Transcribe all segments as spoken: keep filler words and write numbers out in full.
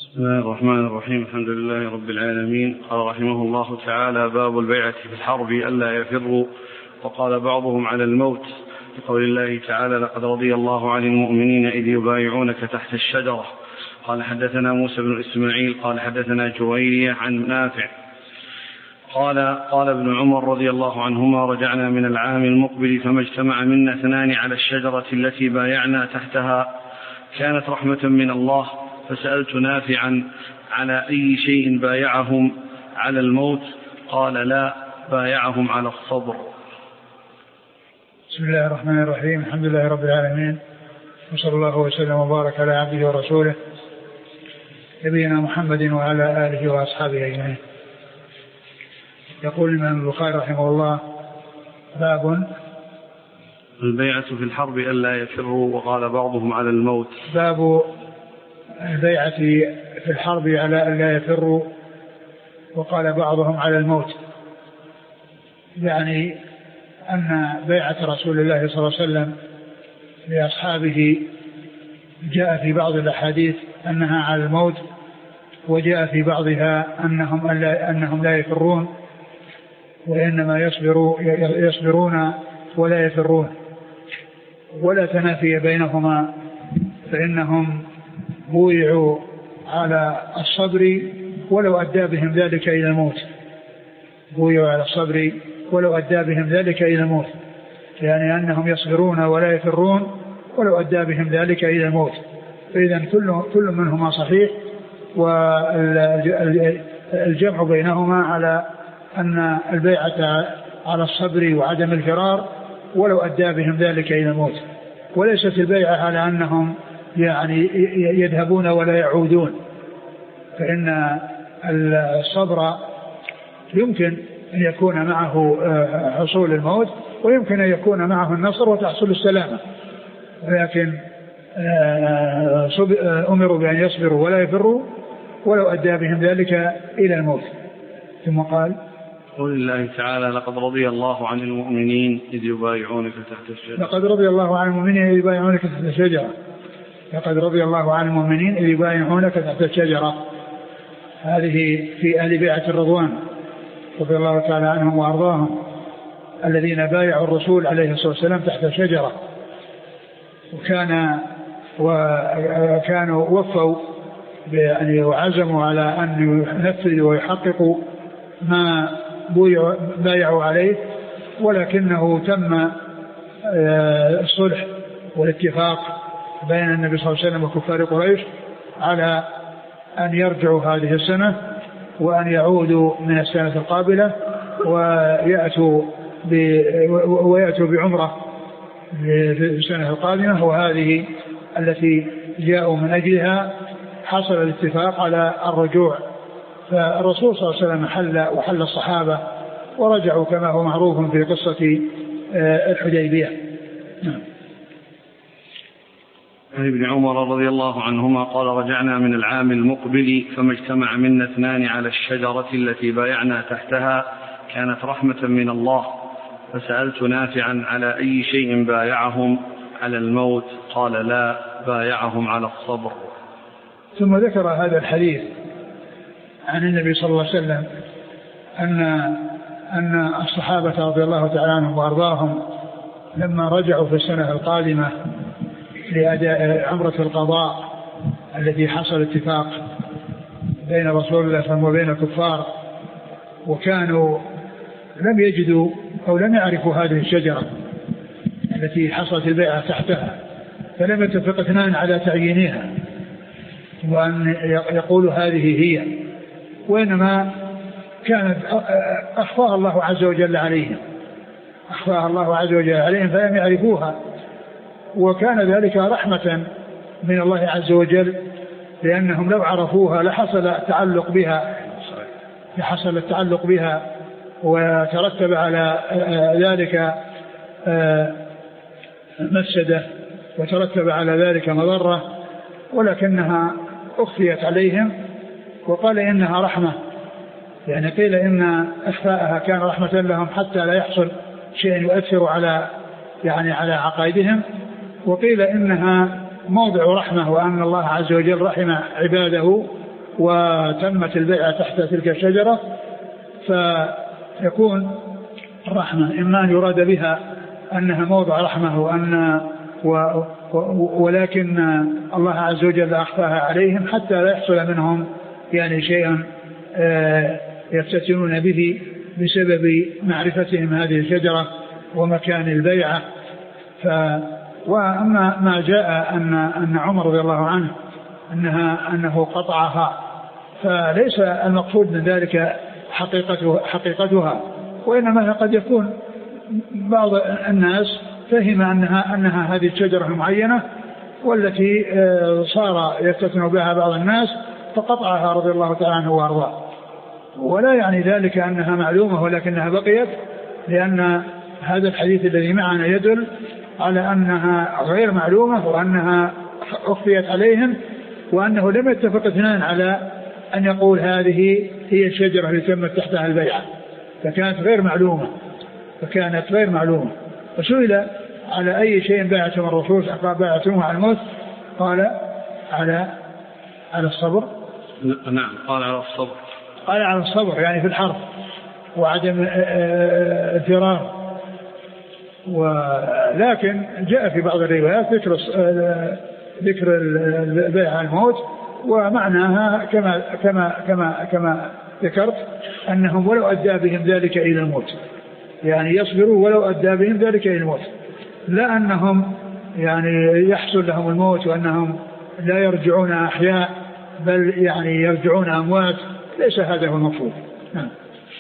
بسم الله الرحمن الرحيم. الحمد لله رب العالمين. قال رحمه الله تعالى: باب البيعة في الحرب ألا يفروا. وقال بعضهم على الموت، بقول الله تعالى: لقد رضي الله عن المؤمنين إذ يبايعونك تحت الشجرة. قال حدثنا موسى بن إسماعيل قال حدثنا جويرية عن نافع قال قال ابن عمر رضي الله عنهما: رجعنا من العام المقبل فما اجتمع منا اثنان على الشجرة التي بايعنا تحتها، كانت رحمة من الله، فسألت نافعا: على أي شيء بايعهم؟ على الموت؟ قال: لا، بايعهم على الصبر. بسم الله الرحمن الرحيم. الحمد لله رب العالمين، وصلى الله وسلم وبارك على عبده ورسوله نبينا محمد وعلى آله وأصحابه أجمعين. يقول الإمام البخاري رحمه الله: باب البيعة في الحرب ألا يفروا. وقال بعضهم على الموت. باب البيعة في الحرب على ألا يفروا، وقال بعضهم على الموت. يعني أن بيعة رسول الله صلى الله عليه وسلم لأصحابه جاء في بعض الأحاديث أنها على الموت، وجاء في بعضها أنهم, أنهم لا يفرون، وإنما يصبروا يصبرون ولا يفرون، ولا تنافي بينهما، فإنهم بويعوا على الصبر ولو أدى بهم ذلك إلى الموت. بويعوا على الصبر ولو أدى بهم ذلك إلى الموت، يعني أنهم يصبرون ولا يفرون ولو أدى بهم ذلك إلى الموت. فإذا كل, كل منهما صحيح، والجمع بينهما على أن البيعة على الصبر وعدم الفرار ولو أدى بهم ذلك إلى الموت، وليست البيعة على أنهم يعني يذهبون ولا يعودون. فإن الصبر يمكن أن يكون معه حصول الموت، ويمكن أن يكون معه النصر وتحصل السلامة، ولكن أمروا بأن يصبروا ولا يفروا ولو أدى بهم ذلك إلى الموت. ثم قال: قول الله تعالى: لقد رضي الله عن المؤمنين إذ يبايعونك تحت الشجرة. لقد رضي الله عن المؤمنين إذ يبايعونك تحت الشجرة. لقد رضي الله عن المؤمنين إذ يبايعونك تحت الشجرة. هذه في أهل بيعة الرضوان رضي الله تعالى عنهم وأرضاهم، الذين بايعوا الرسول عليه الصلاة والسلام تحت الشجرة، وكان وكانوا وفوا بأن وعزموا على أن ينفذوا ويحققوا ما بايعوا عليه، ولكنه تم الصلح والاتفاق بين النبي صلى الله عليه وسلم وكفار قريش على أن يرجعوا هذه السنة وأن يعودوا من السنة القابلة ويأتوا ويأتوا بعمرة في السنة القادمة، وهذه التي جاءوا من أجلها حصل الاتفاق على الرجوع. فالرسول صلى الله عليه وسلم حل وحل الصحابة ورجعوا كما هو معروف في قصة الحديبية. عن ابن عمر رضي الله عنهما قال: رجعنا من العام المقبل فما اجتمع منا اثنان على الشجرة التي بايعنا تحتها، كانت رحمة من الله، فسألت نافعا: على أي شيء بايعهم؟ على الموت؟ قال: لا، بايعهم على الصبر. ثم ذكر هذا الحديث عن النبي صلى الله عليه وسلم أن أن الصحابة رضي الله تعالى عنهم وأرضاهم لما رجعوا في السنة القادمة لأداء عمرة القضاء التي حصل اتفاق بين رسول الله صلى الله عليه وسلم وبين الكفار، وكانوا لم يجدوا أو لم يعرفوا هذه الشجرة التي حصلت البيعة تحتها، فلم يتفق اثنان على تعيينها وأن يقولوا هذه هي، وإنما كانت أخفاها الله عز وجل عليهم أخفاها الله عز وجل عليهم فلم يعرفوها، وكان ذلك رحمة من الله عز وجل، لأنهم لو عرفوها لحصل التعلق بها لحصل التعلق بها وترتب على ذلك مفسدة وترتب على ذلك مضرة، ولكنها أخفيت عليهم وقال إنها رحمة، يعني قيل إن إخفاءها كان رحمة لهم حتى لا يحصل شيء يؤثر على يعني على عقائدهم، وقيل إنها موضع رحمة، وأن الله عز وجل رحم عباده وتمت البيعة تحت تلك الشجرة فيكون الرحمة إما أن يراد بها أنها موضع رحمة وأن و ولكن الله عز وجل أخفاها عليهم حتى لا يحصل منهم يعني شيئا يفتتنون به بسبب معرفتهم هذه الشجرة ومكان البيعة. ف وأما ما جاء أن أن عمر رضي الله عنه أنها أنه قطعها فليس المقصود من ذلك حقيقته حقيقتها، وإنما قد يكون بعض الناس فهم أنها أنها هذه الشجرة المعينة والتي صار يفتتن بها بعض الناس فقطعها رضي الله تعالى عنه وأرضاه، ولا يعني ذلك أنها معلومة ولكنها بقيت، لأن هذا الحديث الذي معنا يدل على أنها غير معلومة وأنها أخفيت عليهم، وأنه لم يتفق اثنان على أن يقول هذه هي الشجرة التي تمت تحتها البيعة، فكانت غير معلومة فكانت غير معلومة. وسئل على أي شيء بايعتم الرسول قال بايعتموه على الموت، قال على على الصبر. نعم قال على الصبر، قال على الصبر يعني في الحرب وعدم الفرار. ولكن جاء في بعض الروايات ذكر ذكر البيع على الموت، ومعناها كما كما كما كما ذكرت أنهم ولو أدى بهم ذلك إلى الموت، يعني يصبروا ولو أدى بهم ذلك إلى الموت، لا أنهم يعني يحصل لهم الموت وأنهم لا يرجعون أحياء بل يعني يرجعون أموات، ليس هذا هو المقصود. نعم.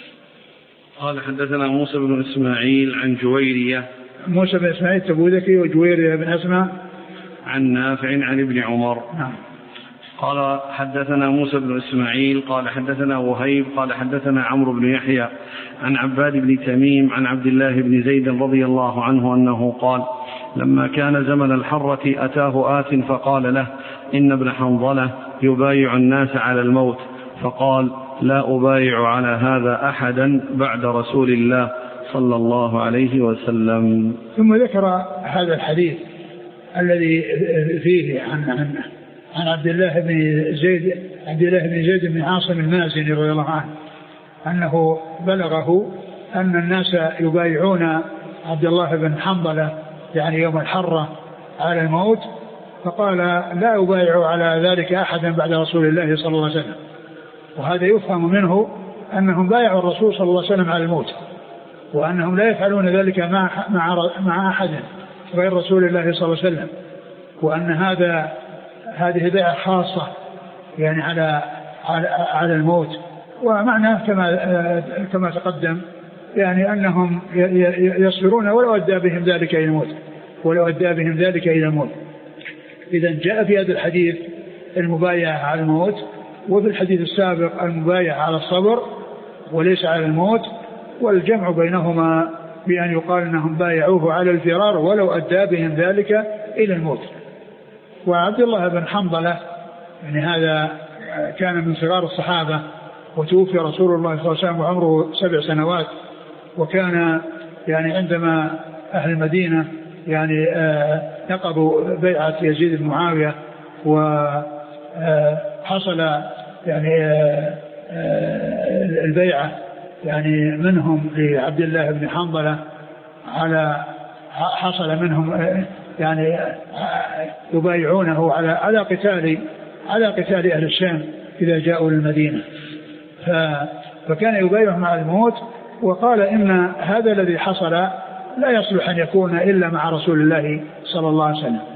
قال حدثنا موسى بن إسماعيل عن جويرية، موسى بن إسماعيل التبوذكي وجويرية بن أسماء عن نافع عن ابن عمر. نعم. قال حدثنا موسى بن إسماعيل قال حدثنا وهيب قال حدثنا عمرو بن يحيى عن عباد بن تميم عن عبد الله بن زيد رضي الله عنه أنه قال لما كان زمن الحرة أتاه آت فقال له إن ابن حنظلة يبايع الناس على الموت، فقال لا أبايع على هذا أحدا بعد رسول الله صلى الله عليه وسلم. ثم ذكر هذا الحديث الذي فيه عن عن عن عبد الله بن زيد عبد الله بن زيد بن عاصم المازني رضي الله عنه أنه بلغه أن الناس يبايعون عبد الله بن حنظلة يعني يوم الحرة على الموت، فقال لا أبايع على ذلك أحدا بعد رسول الله صلى الله عليه وسلم. وهذا يفهم منه أنهم بايعوا الرسول صلى الله عليه وسلم على الموت، وأنهم لا يفعلون ذلك مع مع مع أحد غير رسول الله صلى الله عليه وسلم، وأن هذا هذه بيعة خاصة يعني على على على الموت. ومعناه كما كما تقدم يعني أنهم يصبرون ولو أدى بهم ذلك إلى الموت ولو أدى بهم ذلك إلى الموت. إذا جاء في هذا الحديث المبايعة على الموت، وفي الحديث السابق المبايعة على الصبر وليس على الموت، والجمع بينهما بأن يقال أنهم بايعوه على الفرار ولو أدى بهم ذلك إلى الموت. وعبد الله بن حنظلة يعني هذا كان من صغار الصحابة، وتوفي رسول الله صلى الله عليه وسلم وعمره سبع سنوات، وكان يعني عندما أهل المدينة يعني نقضوا بيعة يزيد بن معاوية وحصل يعني البيعة يعني منهم لعبد الله بن حنظلة على حصل منهم يعني يبايعونه على على قتال على قتال أهل الشام إذا جاءوا للمدينة، فكان يبايعهم على الموت. وقال إن هذا الذي حصل لا يصلح أن يكون إلا مع رسول الله صلى الله عليه وسلم.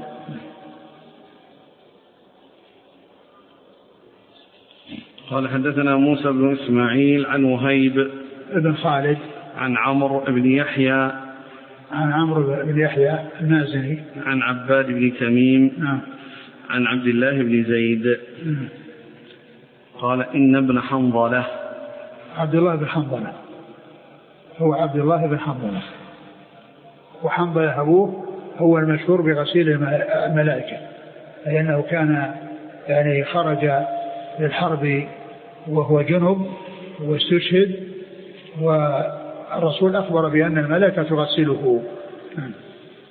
قال حدثنا موسى بن إسماعيل عن وهيب بن خالد عن عمرو بن يحيى عن عمرو بن يحيى المازني عن عباد بن تميم نعم عن عبد الله بن زيد نعم. قال إن ابن حنظلة عبد الله بن حنظلة هو عبد الله بن حنظلة، وحنظلة أبوه هو المشهور بغسيل الملائكة، أي أنه كان يعني خرج للحرب وهو جنب واستشهد، والرسول أخبر بأن الملائكة تغسله.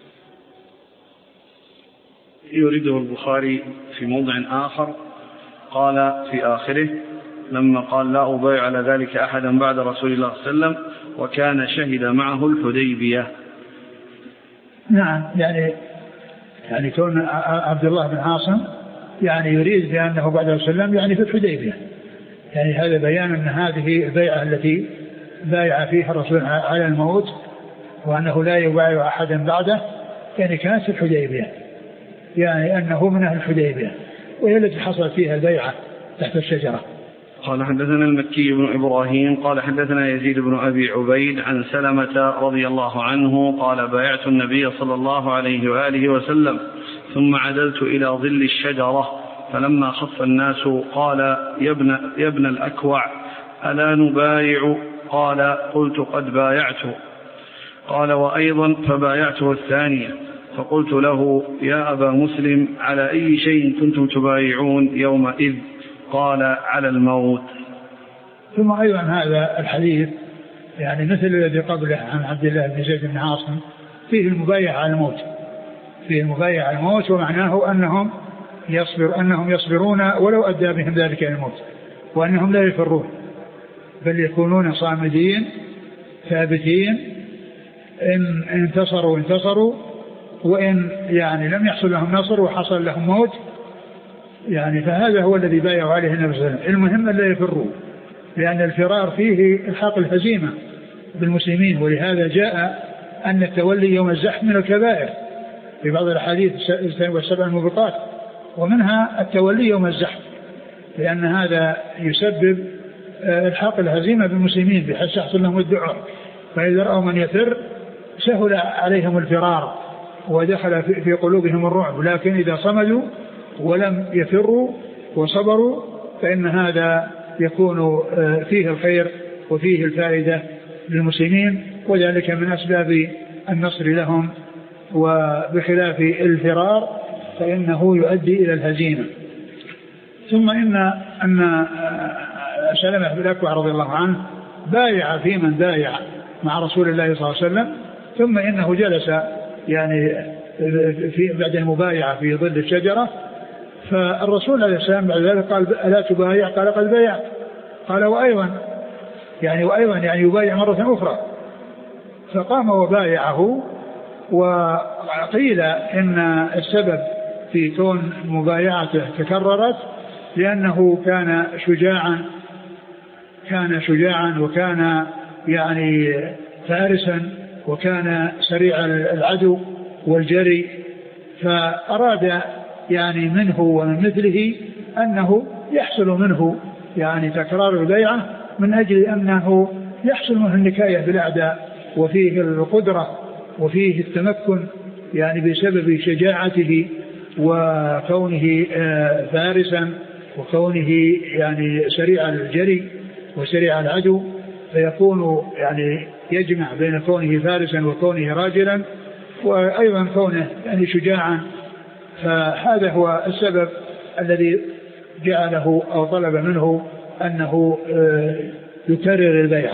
يريده البخاري في موضع آخر قال في آخره لما قال لا أبايع على ذلك أحدا بعد رسول الله صلى الله عليه وسلم وكان شهد معه الحديبية. نعم، يعني يعني كون عبد الله بن عاصم يعني يريد بأنه بعد رسول الله صلى الله عليه وسلم يعني في الحديبية، يعني هذا بيان أن هذه البيعة التي بايع فيها الرسول على الموت وأنه لا يبايع أحدا بعده يعني كانت في الحديبية، يعني أنه من أهل الحديبية وهي التي حصل فيها البيعة تحت الشجرة. قال حدثنا المكي بن إبراهيم قال حدثنا يزيد بن أبي عبيد عن سلمة رضي الله عنه قال بايعت النبي صلى الله عليه وآله وسلم ثم عدلت إلى ظل الشجرة فلما خف الناس قال يا ابن, يا ابن الأكوع ألا نبايع؟ قال قلت قد بايعت. قال وأيضا فبايعته الثانية فقلت له يا أبا مسلم على أي شيء كنتم تبايعون يومئذ؟ قال على الموت. ثم أيضا هذا الحديث يعني مثل الذي قبله عن عبد الله بن زيد بن عاصم فيه المبايع على الموت، فيه المبايع على الموت ومعناه أنهم يصبر أنهم يصبرون ولو أدى بهم ذلك الموت، وأنهم لا يفرون بل يكونون صامدين ثابتين، إن انتصروا انتصروا وإن يعني لم يحصل لهم نصر وحصل لهم موت يعني فهذا هو الذي بايعوا عليه النبي صلى الله عليه وسلم. المهم لا يفروا لأن الفرار فيه الحاق الهزيمة بالمسلمين، ولهذا جاء أن التولي يوم الزحف من الكبائر في بعض الحديث والسبع الموبقات، ومنها التولي يوم الزحف لأن هذا يسبب الحاق الهزيمة بالمسلمين بحيث يحصل لهم الدعاء، فإذا رأوا من يفر سهل عليهم الفرار ودخل في قلوبهم الرعب، لكن إذا صمدوا ولم يفروا وصبروا فإن هذا يكون فيه الخير وفيه الفائدة للمسلمين، وذلك من أسباب النصر لهم، وبخلاف الفرار فإنه يؤدي إلى الهزيمة. ثم إن أن سلمة بن الأكوع رضي الله عنه بايع في من بايع مع رسول الله صلى الله عليه وسلم، ثم إنه جلس يعني في بعد المبايعة في ظل الشجرة، فالرسول عليه السلام بعد ذلك قال ألا تبايع؟ قال قد بايعت. قال وأيضا يعني وأيضا يعني يبايع مرة أخرى، فقام وبايعه. وقيل إن السبب في كون مبايعته تكررت لأنه كان شجاعا كان شجاعا وكان يعني فارسا وكان سريع العدو والجري، فأراد يعني منه ومن مثله أنه يحصل منه يعني تكرار البيعة من أجل أنه يحصل منه النكاية بالأعداء وفيه القدرة وفيه التمكن يعني بسبب شجاعته وكونه فارسا وكونه يعني سريع الجري وسريع العدو، فيكون يعني يجمع بين كونه فارسا وكونه راجلا وأيضا كونه يعني شجاعا. فهذا هو السبب الذي جعله أو طلب منه أنه يكرر البيعة.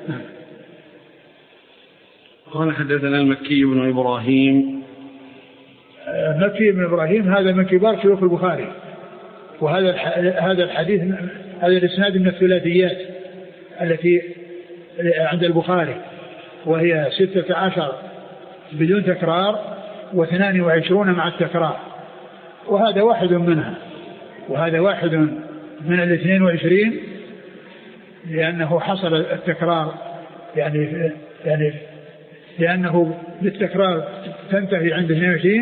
قال حدثنا المكي بن إبراهيم. مكي بن إبراهيم هذا من كبار شيوخ البخاري، وهذا هذا الحديث هذا الإسناد من الثلاثيات التي عند البخاري، وهي ستة عشر بدون تكرار واثنان وعشرون مع التكرار، وهذا واحد منها، وهذا واحد من الاثنين وعشرين لأنه حصل التكرار يعني يعني لأنه بالتكرار تنتهي عند اثنين وعشرين،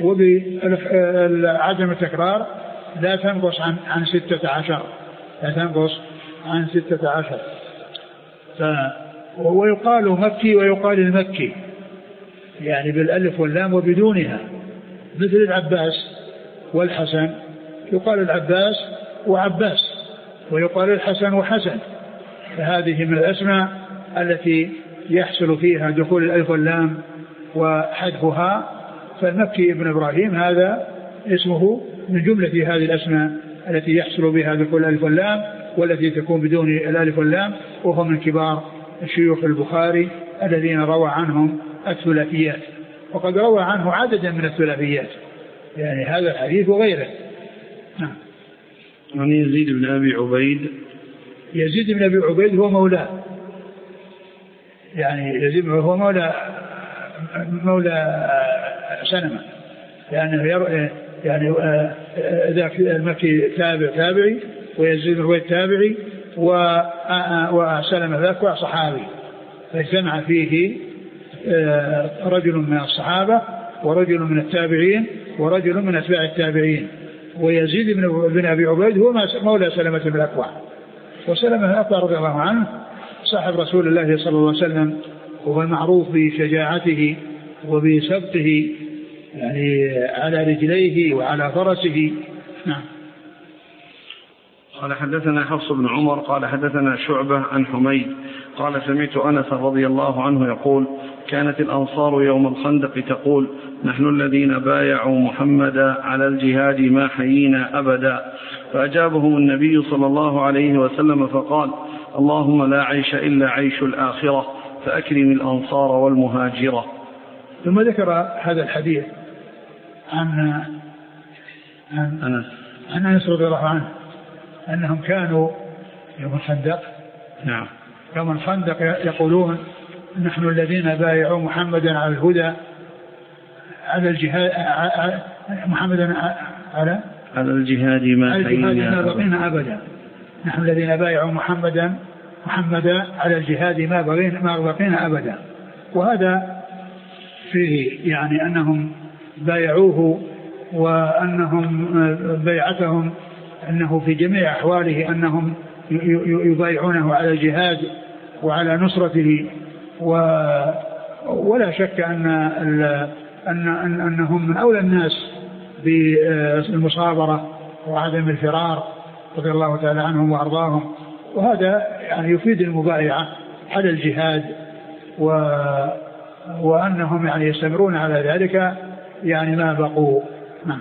وبعدم التكرار لا تنقص عن عن ستة عشر لا تنقص عن ستة عشر. ويقال مكي ويقال المكي يعني بالألف واللام وبدونها، مثل العباس والحسن يقال العباس وعباس، ويقال الحسن وحسن، فهذه من الأسماء التي يحصل فيها دخول الألف واللام وحذفها. فالمكي ابن إبراهيم هذا اسمه من جملة هذه الأسماء التي يحصل بها دخول الألف واللام والتي تكون بدون الألف واللام، وهو من كبار شيوخ البخاري الذين روى عنهم الثلاثيات، وقد روى عنه عددا من الثلاثيات يعني هذا الحديث وغيره. نعم. عن يزيد بن أبي عبيد. يزيد بن أبي عبيد هو مولاه، يعني يزيد بن هو مولى مولى سلمة، لأنه يعني, يعني ذاك المكي تابع تابعي، ويزيد بن عبيد تابعي، وسلمة ذاك صحابي، فاجتمع فيه رجل من الصحابة ورجل من التابعين ورجل من أتباع التابعين. ويزيد بن أبي عبيد هو مولى سلمة بن الأكوع، وسلمة الأكوع رضي الله عنه صاحب رسول الله صلى الله عليه وسلم، وهو المعروف بشجاعته وبسبقه يعني على رجليه وعلى فرسه. نعم. قال حدثنا حفص بن عمر قال حدثنا شعبة عن حميد قال سمعت أنس رضي الله عنه يقول كانت الأنصار يوم الخندق تقول نحن الذين بايعوا محمدا على الجهاد ما حيينا أبدا، فأجابهم النبي صلى الله عليه وسلم فقال اللهم لا عيش إلا عيش الآخرة فأكرم الأنصار والمهاجرة. ثم ذكر هذا الحديث عن عن أنس عن أنس رضي الله عنه أنهم كانوا يوم الخندق نعم يوم الخندق يقولون نحن الذين بايعوا محمدا على الهدى على الجهاد محمدا على على الجهاد ما حيينا بقينا أبدا. نحن الذين بايعوا محمدا محمدا على الجهاد ما بقينا ما بقينا أبدا. وهذا فيه يعني أنهم بايعوه، وأنهم بيعتهم أنه في جميع أحواله أنهم يبايعونه على الجهاد وعلى نصرته، ولا شك أن أن أنهم من أولى الناس بالمصابرة وعدم الفرار رضي الله تعالى عنهم وأرضاهم. وهذا يعني يفيد المبايعة على الجهاد، و وأنهم يعني يستمرون على ذلك يعني ما بقوا. نعم.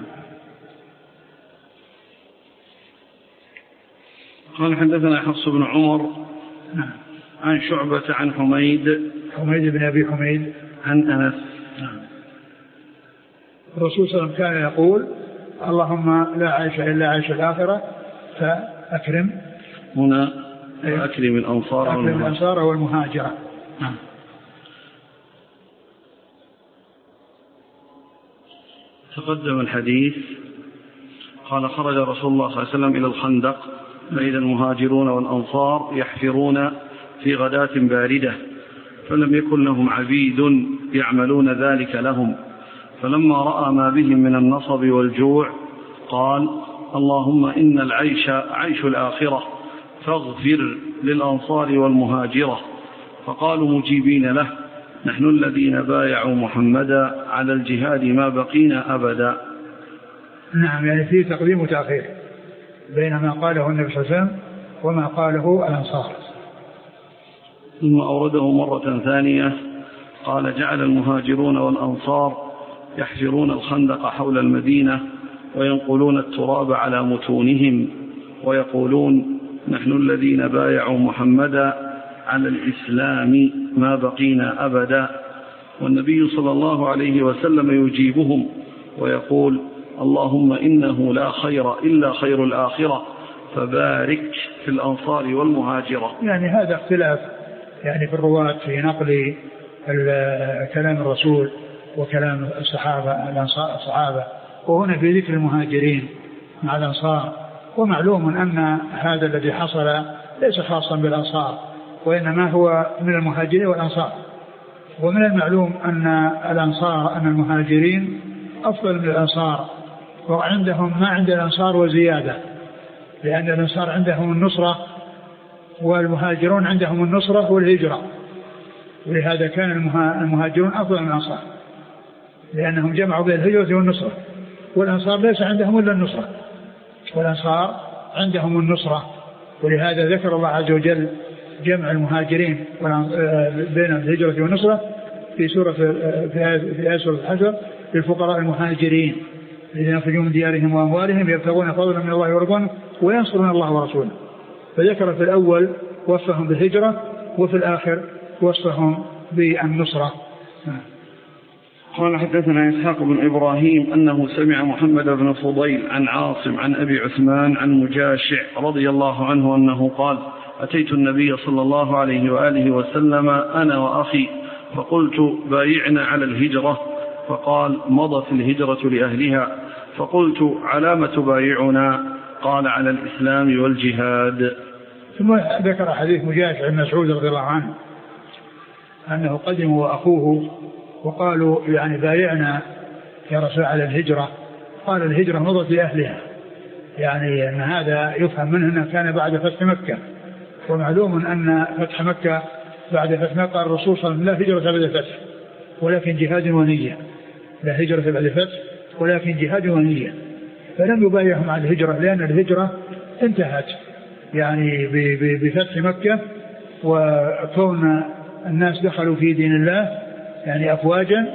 قال حدثنا حفص بن عمر نعم عن شعبة عن حميد حميد بن أبي حميد عن أنس. نعم. الرسول صلى الله عليه وسلم كان يقول اللهم لا عيش إلا عيش الآخرة فأكرم هنا أكرم الأنصار أكرم الأنصار والمهاجرة. نعم. تقدم الحديث قال خرج رسول الله صلى الله عليه وسلم إلى الخندق فإذا المهاجرون والأنصار يحفرون في غداة باردة، فلم يكن لهم عبيد يعملون ذلك لهم، فلما رأى ما بهم من النصب والجوع قال اللهم إن العيش عيش الآخرة فاغفر للأنصار والمهاجرة، فقالوا مجيبين له نحن الذين بايعوا محمدا على الجهاد ما بقينا أبدا. نعم، يعني في تقديم وتأخير بين ما قاله النبي صلى الله عليه وسلم وما قاله الأنصار. ثم أورده مرة ثانية قال جعل المهاجرون والأنصار يحفرون الخندق حول المدينة وينقلون التراب على متونهم ويقولون نحن الذين بايعوا محمدا على الإسلام ما بقينا أبدا، والنبي صلى الله عليه وسلم يجيبهم ويقول اللهم إنه لا خير إلا خير الآخرة فبارك في الأنصار والمهاجرة. يعني هذا اختلاف يعني في الرواة في نقل كلام الرسول وكلام الصحابة الصحابة، وهنا في ذكر المهاجرين مع الأنصار. ومعلوم أن هذا الذي حصل ليس خاصا بالأنصار، وإنما هو من المهاجرين والأنصار. ومن المعلوم أن الأنصار أن المهاجرين أفضل من الأنصار، وعندهم ما عند الأنصار وزيادة، لأن الأنصار عندهم النصرة والمهاجرون عندهم النصرة والهجرة، ولهذا كان المهاجرون أفضل من الأنصار لأنهم جمعوا بين الهجرة والنصرة، والأنصار ليس عندهم إلا النصرة، والأنصار عندهم النصرة. ولهذا ذكر الله عز وجل جمع المهاجرين بين الهجرة والنصرة في سورة في آية سورة الحشر للفقراء المهاجرين الذين يخرجون من ديارهم وأموالهم يبتغون فضلا من الله ورضوانه وينصرون الله ورسوله. فذكر في الأول وصفهم بالهجرة، وفي الآخر وصفهم بالنصرة. قال حدثنا إسحاق بن إبراهيم أنه سمع محمد بن فضيل عن عاصم عن أبي عثمان عن مجاشع رضي الله عنه أنه قال أتيت النبي صلى الله عليه وآله وسلم أنا وأخي فقلت بايعنا على الهجرة، فقال مضت الهجرة لأهلها، فقلت على ما تبايعنا؟ قال على الإسلام والجهاد. ثم ذكر حديث مجاشع بن مسعود رضي الله عنه أنه قدم وأخوه وقالوا يعني بايعنا يا رسول على الهجرة، قال الهجرة مضت لأهلها، يعني أن هذا يفهم منه أنه كان بعد فتح مكة، ومعلوم أن فتح مكة بعد فتح مكة الرسول صلى الله عليه وسلم لا هجرة بعد الفتح ولكن جهاد ونية، لا هجرة بعد الفتح ولكن جهاد ونية، فلم يبايعهم على الهجرة لأن الهجرة انتهت يعني بفتح مكة وكون الناس دخلوا في دين الله يعني أفواجا،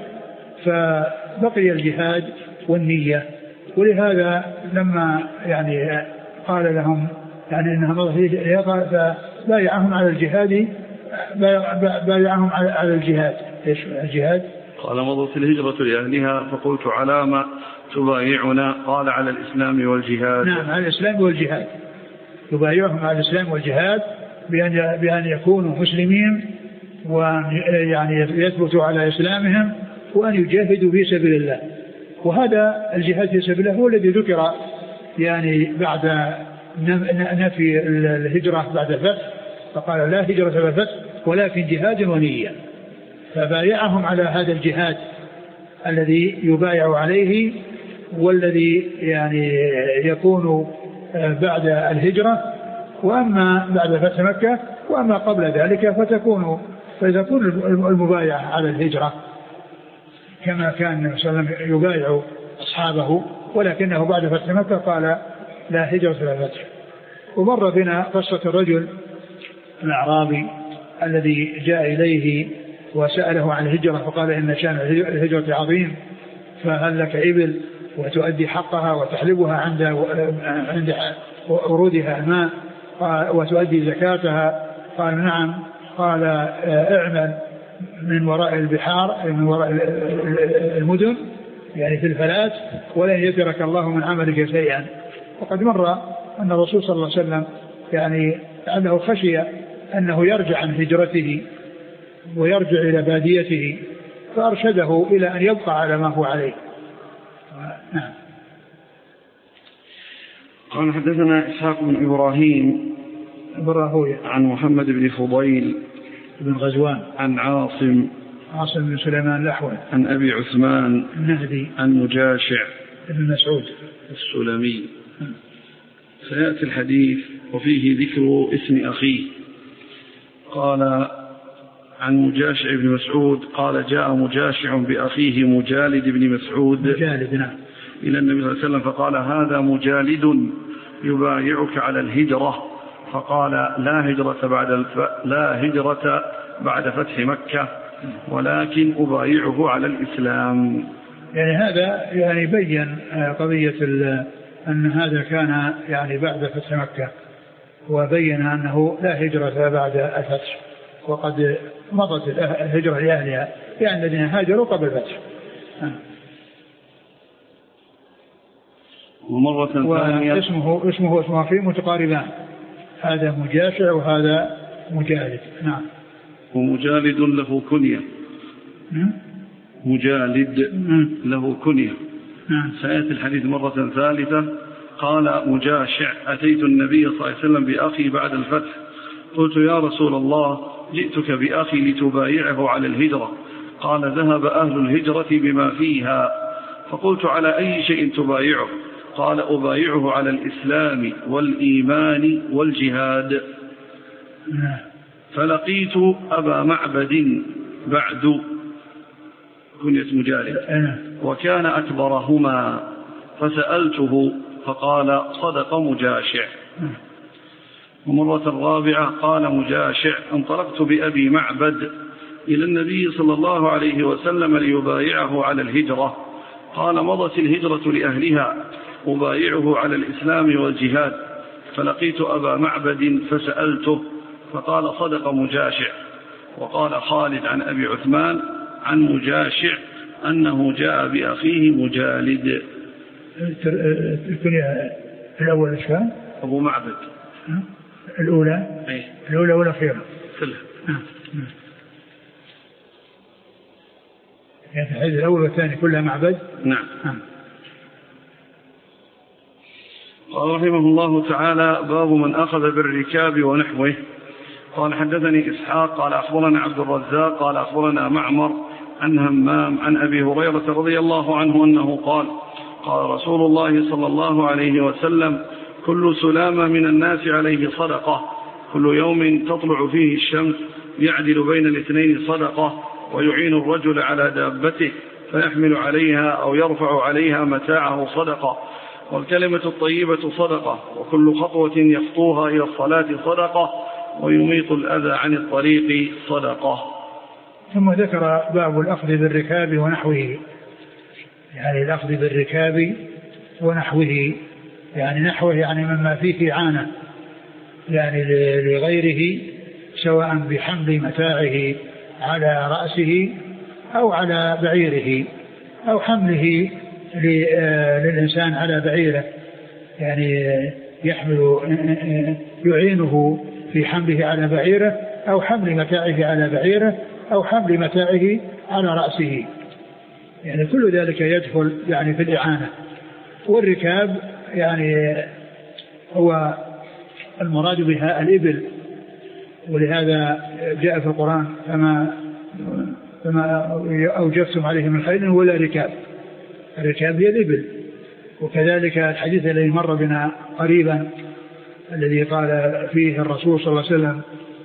فبقي الجهاد والنية. ولهذا لما يعني قال لهم يعني إنها مضت فبايعهم على الجهاد، بايعهم على الجهاد. إيش الجهاد؟ قال مضت الهجرة لأهلها، فقلت على ما تبايعنا؟ قال على الإسلام والجهاد. نعم على الإسلام والجهاد، يبايعهم على الإسلام والجهاد بأن, بأن يكونوا مسلمين وأن يعني يثبتوا على إسلامهم وأن يجاهدوا في سبيل الله. وهذا الجهاد في سبيل الله هو الذي ذكر يعني بعد نفي الهجرة بعد الفتح، فقال لا هجرة بعد الفتح ولكن جهاد ونية، فبايعهم على هذا الجهاد الذي يبايع عليه والذي يعني يكون بعد الهجرة، وأما بعد فتح مكة وأما قبل ذلك فتكون فتكون المبايعة على الهجرة كما كان النبي صلى الله عليه وسلم يبايع أصحابه، ولكنه بعد فتح مكة قال لا هجرة ولا فتح. ومر بنا قصة الرجل الأعرابي الذي جاء إليه وسأله عن الهجرة فقال إن شأن الهجرة عظيم، فهل لك إبل وتؤدي حقها وتحلبها عند عند ورودها الماء وتؤدي زكاتها؟ قال نعم. قال اعمل من وراء البحار من وراء المدن يعني في الفلات ولن يترك الله من عملك شيئا. وقد مر أن الرسول صلى الله عليه وسلم يعني أنه خشي أنه يرجع عن هجرته ويرجع إلى باديته فأرشده إلى أن يبقى على ما هو عليه. نعم. قال حدثنا إسحاق بن إبراهيم براهوية عن محمد بن فضيل بن غزوان عن عاصم عاصم بن سليمان الأحول عن أبي عثمان النهدي عن مجاشع بن مسعود السلمي. سيأتي الحديث وفيه ذكر اسم أخيه. قال عن مجاشع بن مسعود قال جاء مجاشع بأخيه مجالد بن مسعود مجالد نعم إلى النبي صلى الله عليه وسلم فقال هذا مجالد يبايعك على الهجرة، فقال لا هجرة بعد الف... لا هجرة بعد فتح مكة ولكن أبايعه على الإسلام. يعني هذا يعني بين قضية أن هذا كان يعني بعد فتح مكة، وبين أنه لا هجرة بعد الفتح، وقد مضت الهجرة لأهلها يعني الذين هاجروا قبل الفتح. ومرة ثانية اسمه اسمه اسمه فيه متقاربان، هذا مجاشع وهذا مجالد. نعم. ومجالد له كنية. نعم. مجالد نعم. له كنية. نعم. سيأتي الحديث مرة ثالثة. قال مجاشع أتيت النبي صلى الله عليه وسلم بأخي بعد الفتح، قلت يا رسول الله جئتك بأخي لتبايعه على الهجرة، قال ذهب أهل الهجرة بما فيها، فقلت على أي شيء تبايعه؟ قال أبايعه على الإسلام والإيمان والجهاد. فلقيت أبا معبد بعد كنية مجالد وكان أكبرهما فسألته فقال صدق مجاشع. ومرة رابعة قال مجاشع انطلقت بأبي معبد إلى النبي صلى الله عليه وسلم ليبايعه على الهجرة، قال مضت الهجرة لأهلها أبايعه على الإسلام والجهاد، فلقيت أبا معبد فسألته فقال صدق مجاشع. وقال خالد عن أبي عثمان عن مجاشع أنه جاء بأخيه مجالد. الكنية الأول إيش كان؟ أبو معبد. الأولى أي. الأولى والأخيرة كلها. يعني الحديث الأول والثاني كلها معبد. نعم. قال رحمه الله تعالى: باب من أخذ بالركاب ونحوه. قال: حدثني إسحاق قال أخبرنا عبد الرزاق قال أخبرنا معمر عن همام عن أبي هريرة رضي الله عنه أنه قال: قال رسول الله صلى الله عليه وسلم: كل سلامة من الناس عليه صدقة، كل يوم تطلع فيه الشمس يعدل بين الاثنين صدقة، ويعين الرجل على دابته فيحمل عليها أو يرفع عليها متاعه صدقة، والكلمة الطيبة صدقة، وكل خطوة يخطوها إلى الصلاة صدقة، ويميط الأذى عن الطريق صدقة. ثم ذكر باب الأخذ بالركاب ونحوه، يعني الأخذ بالركاب ونحوه، يعني نحوه يعني مما فيه إعانة يعني لغيره، سواء بحمل متاعه على رأسه أو على بعيره، أو حمله للإنسان على بعيره، يعني يحمل يعينه في حمله على بعيره، أو حمل متاعه على بعيره، أو حمل متاعه على رأسه، يعني كل ذلك يدخل يعني في الإعانة. والركاب يعني هو المراد بها الإبل، ولهذا جاء في القرآن: فما فما أوجفتم عليه من خيل ولا ركاب. الركاب هي الإبل. وكذلك الحديث الذي مر بنا قريبا الذي قال فيه الرسول صلى الله عليه وسلم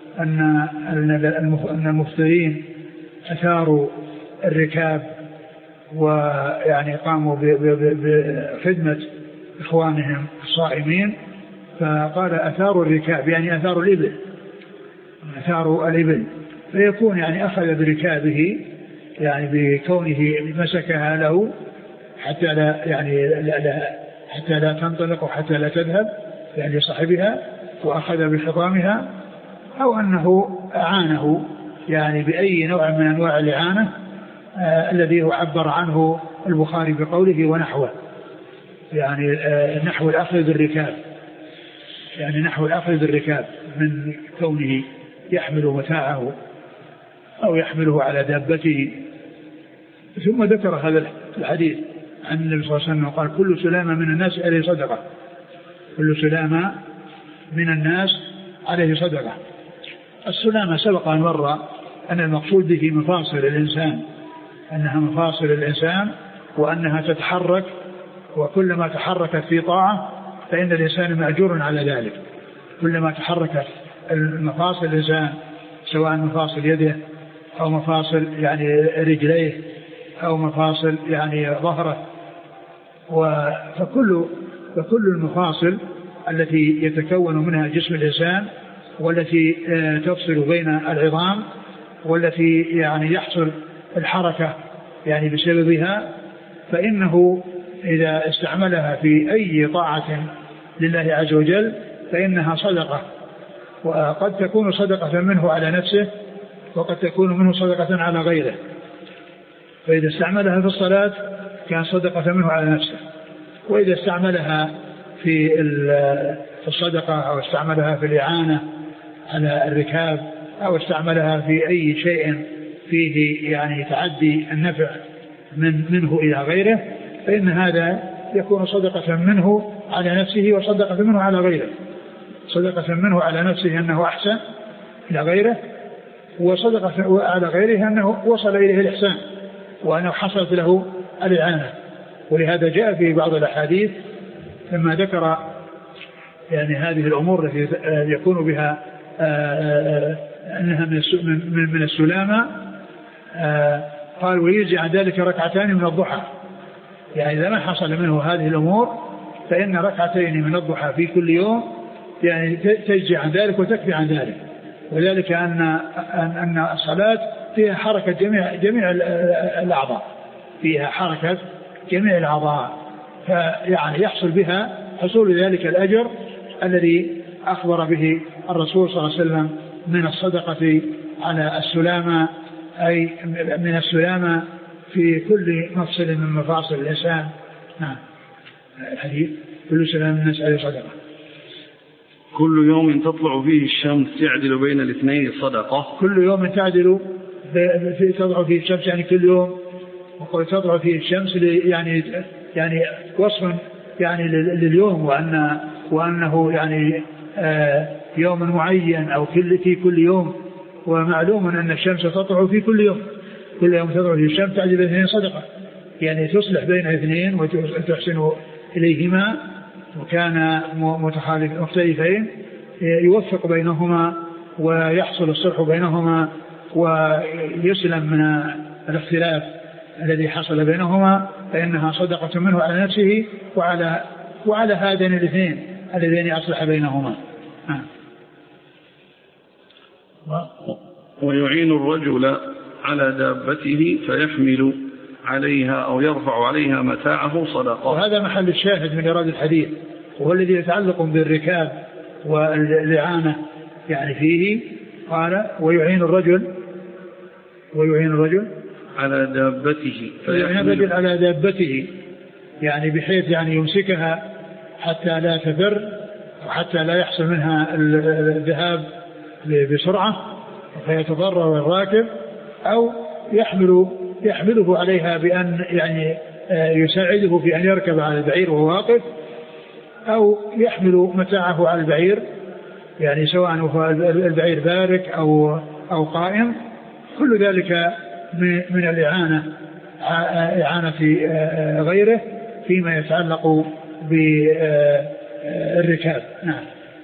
أن المفترين أثاروا الركاب ويعني قاموا بخدمة إخوانهم الصائمين، فقال أثاروا الركاب يعني أثاروا الإبل، أثاروا الإبل، فيكون يعني أخذ بركابه يعني بكونه مسكها له حتى لا يعني لا لا حتى لا تنطلق وحتى لا تذهب يعني صاحبها، وأخذ بحطامها، أو أنه أعانه يعني بأي نوع من أنواع الإعانة آه الذي عبر عنه البخاري بقوله ونحوه، يعني آه نحو الأخذ بالركاب، يعني نحو الأخذ بالركاب من كونه يحمل متاعه أو يحمله على دابته. ثم ذكر هذا الحديث عن النبي صلى الله عليه وسلم قال: كل سلامة من الناس عليه صدقة، كل سلامة من الناس عليه صدقة. السلامة سبق أن مر أن المقصود به مفاصل الإنسان، أنها مفاصل الإنسان وأنها تتحرك، وكلما تحركت في طاعة فإن الإنسان مأجور على ذلك. كلما تحركت المفاصل الإنسان سواء مفاصل يده أو مفاصل يعني رجليه أو مفاصل يعني ظهره، فكل فكل المفاصل التي يتكون منها جسم الإنسان والتي تفصل بين العظام والتي يعني يحصل الحركة يعني بسببها، فإنه إذا استعملها في أي طاعة لله عز وجل فإنها صدقة، وقد تكون صدقة منه على نفسه وقد تكون منه صدقة على غيره. فإذا استعملها في الصلاة كان صدقة منه على نفسه، وإذا استعملها في الصدقة أو استعملها في الإعانة على الركاب أو استعملها في أي شيء فيه يعني تعدي النفع من منه إلى غيره، فإن هذا يكون صدقة منه على نفسه وصدقة منه على غيره. صدقة منه على نفسه أنه أحسن إلى غيره، وصدقة على غيره أنه وصل إليه الإحسان وأنه حصلت له الإعانة. ولهذا جاء في بعض الأحاديث لما ذكر يعني هذه الأمور التي يكون بها أنها من السلامة، قال: ويجزي عن ذلك ركعتان من الضحى. يعني إذا ما حصل منه هذه الأمور فإن ركعتين من الضحى في كل يوم يعني تجزي عن ذلك وتكفي عن ذلك. وذلك أن أن الصلاة فيها حركة جميع جميع الأعضاء، فيها حركة جميع الأعضاء، فيعني يحصل بها حصول ذلك الأجر الذي أخبر به الرسول صلى الله عليه وسلم من الصدقة على السلامة، أي من السلامة في كل مفصل من مفاصل الإنسان. نعم. الحديث كل سنة من الناس عليه صدقة. كل يوم تطلع فيه الشمس يعدل بين الاثنين صدقة. كل يوم تعدل في تطلع فيه الشمس يعني كل يوم، وقل تطلع فيه الشمس يعني يعني وصف يعني لليوم، وأن وأنه يعني يوم معين أو كل في كل يوم. ومعلوم أن الشمس تطلع في كل يوم، كل يوم تطلع فيه الشمس تعدل بين اثنين صدقة، يعني تصلح بين اثنين وتحسن إليهما، وكان متخالف مختلفين يوفق بينهما ويحصل الصلح بينهما ويسلم من الاختلاف الذي حصل بينهما، فإنها صدقة منه على نفسه وعلى وعلى هذين الاثنين اللذين أصلح بينهما. ويعين الرجل على دابته فيحمل عليها أو يرفع عليها متاعه صدقة. وهذا محل الشاهد من إيراد الحديث، وهو الذي يتعلق بالركاب والإعانة يعني فيه. قال ويعين الرجل ويعين الرجل على دابته ويعين الرجل على دابته، يعني بحيث يعني يمسكها حتى لا تفر وحتى لا يحصل منها الذهاب بسرعة فيتضرر الراكب، أو يحمل يحمله عليها بأن يعني يساعده في أن يركب على البعير وهو واقف، أو يحمل متاعه على البعير، يعني سواء هو البعير بارك أو أو قائم. كل ذلك من الإعانة إعانة غيره فيما يتعلق بالركاب. نعم.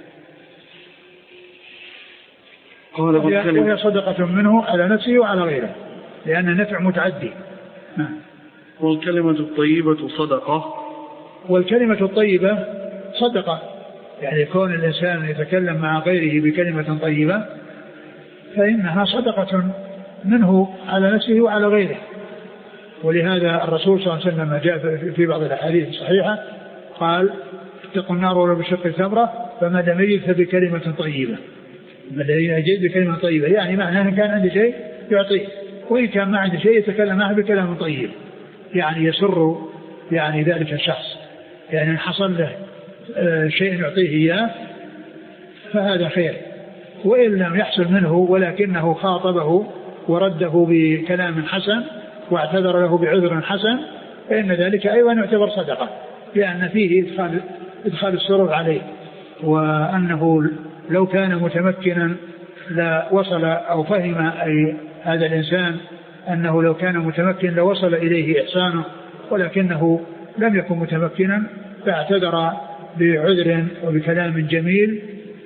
وهي صدقة منه على نفسه وعلى غيره، لأن النفع متعدي. نعم. والكلمة الطيبة صدقة. والكلمة الطيبة صدقة، يعني كون الإنسان يتكلم مع غيره بكلمة طيبة فإنها صدقة منه على نفسه وعلى غيره. ولهذا الرسول صلى الله عليه وسلم جاء في بعض الأحاديث الصحيحة قال اتقوا النار ولو بشق تمرة، فما لم يجد فبكلمة طيبة. ما لم يجد بكلمة طيبة يعني معناه أن كان عنده شيء يعطيه، وإن كان ما عنده شيء يتكلم معه بكلام طيب يعني يسر يعني ذلك الشخص، يعني إن حصل له شيء يعطيه إياه فهذا خير، وإن لم يحصل منه ولكنه خاطبه ورده بكلام حسن واعتذر له بعذر حسن فإن ذلك أيضا يعتبر صدقة، لأن فيه إدخال, إدخال السرور عليه، وأنه لو كان متمكنا لا وصل أو فهم أي هذا الإنسان أنه لو كان متمكن لوصل إليه إحسانه، ولكنه لم يكن متمكنا فاعتذر بعذر وبكلام جميل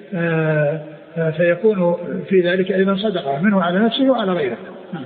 فيكون في ذلك أيضا صدقة منه على نفسه وعلى غيره.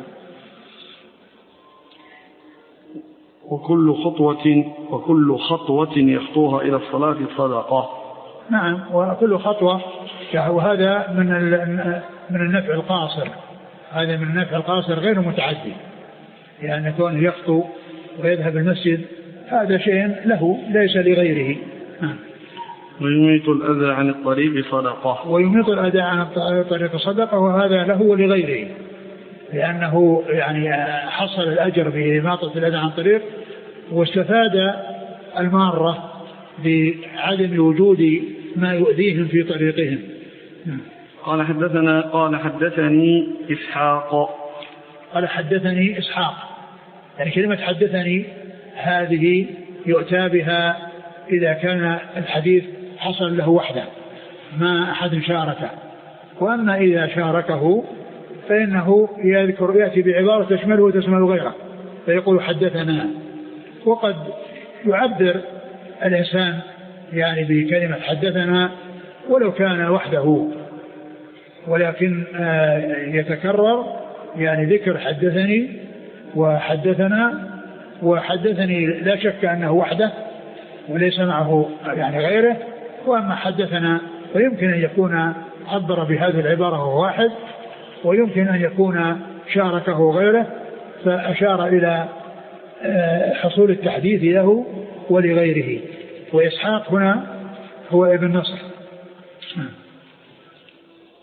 وكل خطوة وكل خطوة يخطوها إلى الصلاة صدقة. نعم. وكل خطوة، وهذا من من النفع القاصر، هذا من النفع القاصر غير متعدي، لأن يعني كونه يخطو ويذهب المسجد هذا شيء له ليس لغيره. ويميت الأذى عن الطريق صدقة. ويميت الأذى عن الطريق صدقة، وهذا له ولغيره، لأنه يعني حصل الأجر بإماطة الأذى عن الطريق، واستفاد المارة بعدم وجود ما يؤذيهم في طريقهم. قال حدثنا قال حدثني إسحاق قال حدثني إسحاق يعني كلمة حدثني هذه يؤتى بها إذا كان الحديث حصل له وحده ما أحد شاركه، وأما إذا شاركه فإنه يذكر يأتي بعبارة تشمله وتشمل غيره فيقول حدثنا. وقد يعبر الإنسان يعني بكلمة حدثنا ولو كان وحده، ولكن يتكرر يعني ذكر حدثني وحدثنا وحدثني لا شك أنه وحده وليس معه يعني غيره، وأما حدثنا فيمكن أن يكون عبر بهذه العبارة هو واحد، ويمكن أن يكون شاركه غيره فأشار إلى حصول التحديث له ولغيره. وإسحاق هنا هو ابن نصر.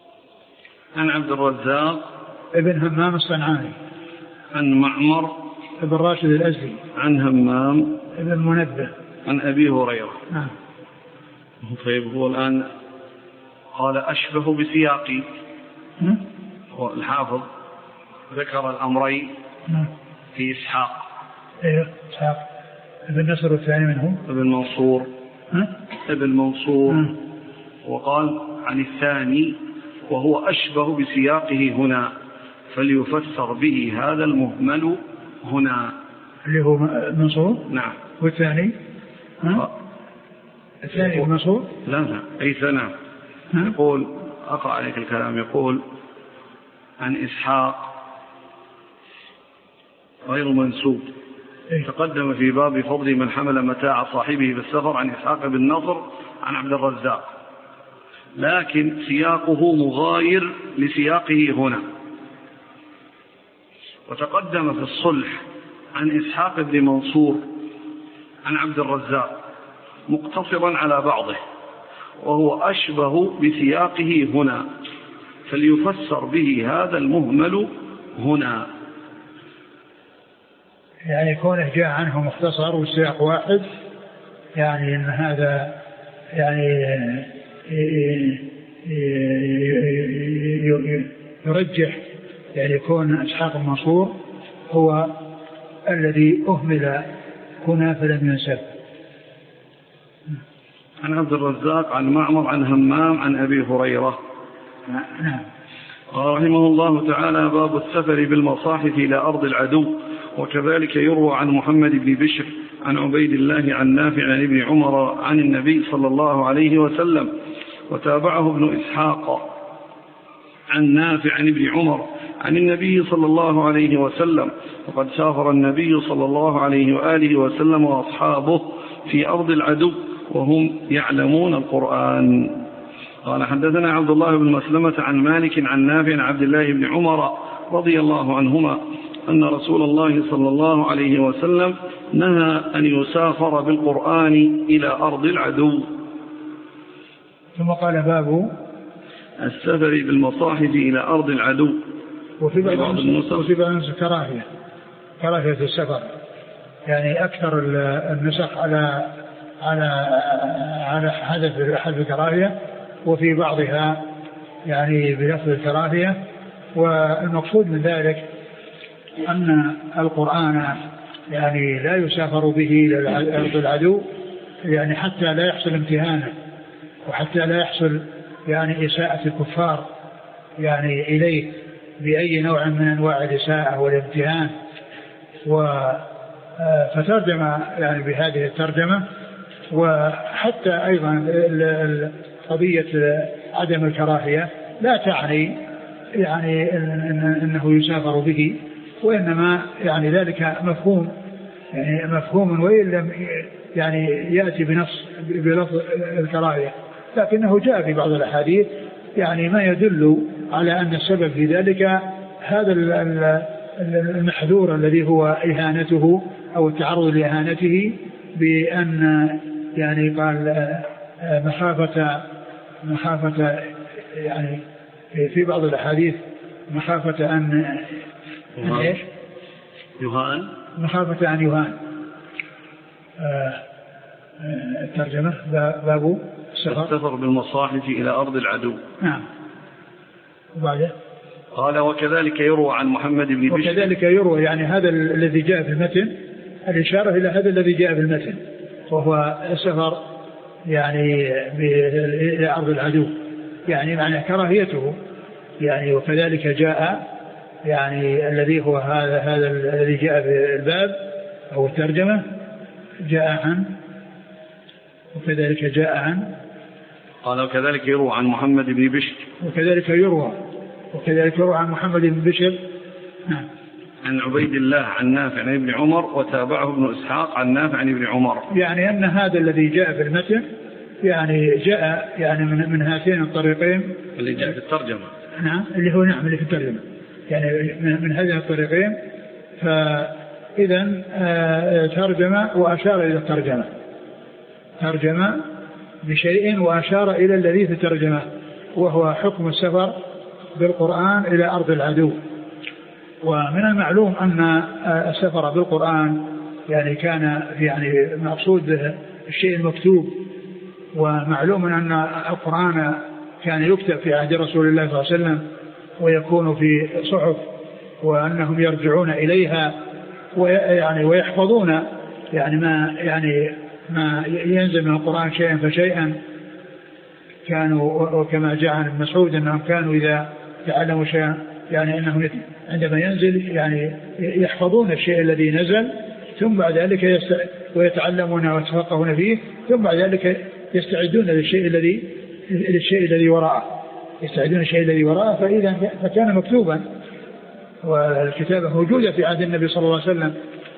عن عبد الرزاق ابن همام الصنعاني عن معمر بن راشد الأزدي عن همام بن منبه عن أبي هريرة. نعم. طيب هو الآن قال أشبه بسياقي، هو الحافظ ذكر الأمرين في إسحاق. إيه إسحاق ابن نصر والثاني منهم ابن منصور ابن منصور م. وقال عن الثاني وهو أشبه بسياقه هنا فليفسر به هذا المهمل هنا اللي هو منصور. نعم. والثاني ها؟ الثاني منصور. لا لا أي ثناء. يقول أقرأ عليك الكلام. يقول عن إسحاق غير منسوب. إيه؟ تقدم في باب فضل من حمل متاع صاحبه بالسفر عن إسحاق بن نصر عن عبد الرزاق، لكن سياقه مغاير لسياقه هنا. وتقدم في الصلح عن إسحاق بن منصور عن عبد الرزاق مقتصرا على بعضه، وهو أشبه بسياقه هنا فليفسر به هذا المهمل هنا. يعني كونه جاء عنه مختصر والسياق واحد، يعني ان هذا يعني يرجح يعني يكون إسحاق المنصور هو الذي أهمل هنا فلم ينسب. عن عبد الرزاق عن معمر عن همام عن أبي هريرة. نعم. رحمه الله تعالى باب السفر بالمصاحف إلى أرض العدو. وكذلك يروى عن محمد بن بشر عن عبيد الله عن نافع عن ابن عمر عن النبي صلى الله عليه وسلم، وتابعه ابن إسحاق عن نافع عن ابن عمر عن النبي صلى الله عليه وسلم، وقد سافر النبي صلى الله عليه وآله وسلم وأصحابه في أرض العدو وهم يعلمون القرآن. قال حدثنا عبد الله بن مسلمة عن مالك عن نافع عن عبد الله بن عمر رضي الله عنهما أن رسول الله صلى الله عليه وسلم نهى أن يسافر بالقرآن إلى أرض العدو. ثم قال باب السفر بالمصاحف إلى أرض العدو. وفي بعض النسخ كراهية كراهية السفر، يعني أكثر النسخ على على على حذف حذف الكراهية، وفي بعضها يعني بلفظ الكراهية. والمقصود من ذلك أن القرآن يعني لا يسافر به إلى أرض العدو، يعني حتى لا يحصل امتهانه، وحتى لا يحصل يعني إساءة الكفار يعني إليه بأي نوع من أنواع الإساءة والامتهان. فترجم يعني بهذه الترجمة. وحتى أيضا قضية عدم الكراهية لا تعني يعني أنه يسافر به، وإنما يعني ذلك مفهوم يعني مفهوم وإن لم يعني يأتي بنص بلفظ الكراهية، لكنه جاء في بعض الأحاديث يعني ما يدل على أن السبب في ذلك هذا المحذور الذي هو إهانته أو التعرض لإهانته، بأن يعني قال مخافة مخافة يعني في بعض الأحاديث مخافة أن إيش يهان مخافة أن يهان. الترجمة باب السفر بالمصاحف إلى أرض العدو. نعم. وبعده قال وكذلك يروى عن محمد بن بشر. وكذلك يروى يعني هذا الذي جاء في المتن، الإشارة إلى هذا الذي جاء في المتن، وهو السفر يعني إلى أرض العدو، يعني معنى كراهيته يعني. وكذلك جاء يعني الذي هو هذا هذا الذي جاء في الباب أو الترجمة جاء عن وكذلك جاء عن قال وكذلك يروى عن محمد بن بشر. وكذلك يروى وكذلك يروى عن محمد بن بشر نعم عن عبيد الله عن نافع عن ابن عمر، وتابعه ابن إسحاق عن نافع عن ابن عمر. يعني أن هذا الذي جاء في المتن يعني جاء يعني من من هاتين الطريقين اللي جاء في الترجمة. نعم اللي هو نعم اللي في الترجمة، يعني من هذين الطريقين. فإذا ترجمة وأشار إلى الترجمة، ترجمة بشيء وأشار إلى الذي في الترجمة، وهو حكم السفر بالقرآن إلى أرض العدو. ومن المعلوم أن السفر بالقرآن يعني كان يعني مقصود به الشيء المكتوب، ومعلوم أن القرآن كان يكتب في عهد رسول الله صلى الله عليه وسلم ويكون في صحف، وأنهم يرجعون إليها ويعني ويحفظون يعني ما يعني ما ينزل من القرآن شيئا فشيئا. كانوا وكما جاء عن ابن مسعود أنهم كانوا إذا تعلموا شيئا يعني أنهم عندما ينزل يعني يحفظون الشيء الذي نزل، ثم بعد ذلك ويتعلمون ويتفقهون فيه، ثم بعد ذلك يستعدون للشيء الذي للشيء الذي وراءه يستعدون الشيء الذي وراءه فإذا فكان مكتوبا، والكتابة موجودة في عهد النبي صلى الله عليه وسلم.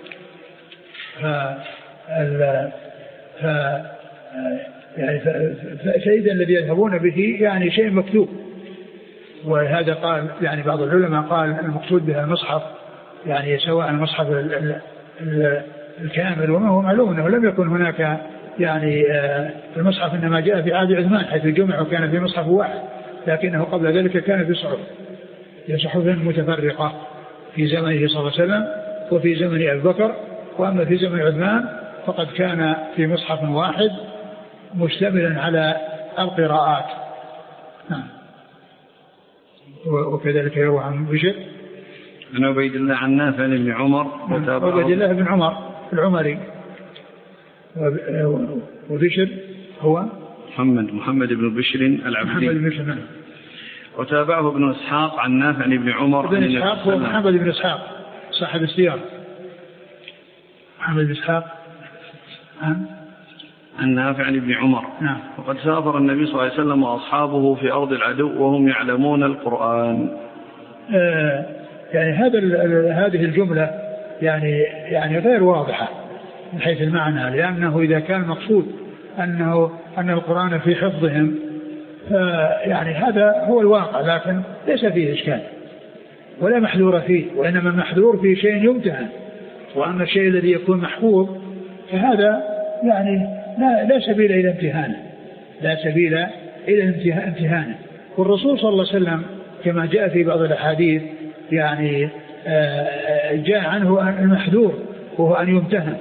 ف يعني فإذا الذي يذهبون به يعني شيء مكتوب. وهذا قال يعني بعض العلماء قال المقصود بها المصحف، يعني سواء المصحف الكامل، وما هو معلوم أنه لم يكن هناك يعني المصحف إنما جاء في عهد عثمان حيث الجمع وكان في مصحف واحد، لكنه قبل ذلك كان في صحف في صحف متفرقة في زمنه صلى الله عليه وسلم وفي زمن أبي بكر. وأما في زمن عثمان فقد كان في مصحف واحد مشتملا على القراءات. نعم. وكذلك يروى عن بشر عن عبيد الله عن نافع بن عمر عبيد الله بن عمر العمري، وبشر هو محمد محمد بن بشر العبدي محمد بن بشر. وتابعه ابن إسحاق عن نافع بن عمر. ابن إسحاق هو محمد بن إسحاق صاحب السيار. محمد بن إسحاق عن عن نافع بن عمر. نعم. وقد سافر النبي صلى الله عليه وسلم وأصحابه في أرض العدو وهم يعلمون القرآن. آه يعني هذا هذه الجملة يعني يعني غير واضحة من حيث المعنى، لأنه إذا كان مقصود أنه أن القرآن في حفظهم يعني هذا هو الواقع، لكن ليس فيه إشكال ولا محذور فيه، وإنما المحذور في شيء يمتهن. وأما الشيء الذي يكون محفوظ فهذا يعني لا, لا سبيل إلى امتهانه لا سبيل إلى امتهانه. والرسول صلى الله عليه وسلم كما جاء في بعض الأحاديث يعني جاء عنه المحذور وهو أن يمتهن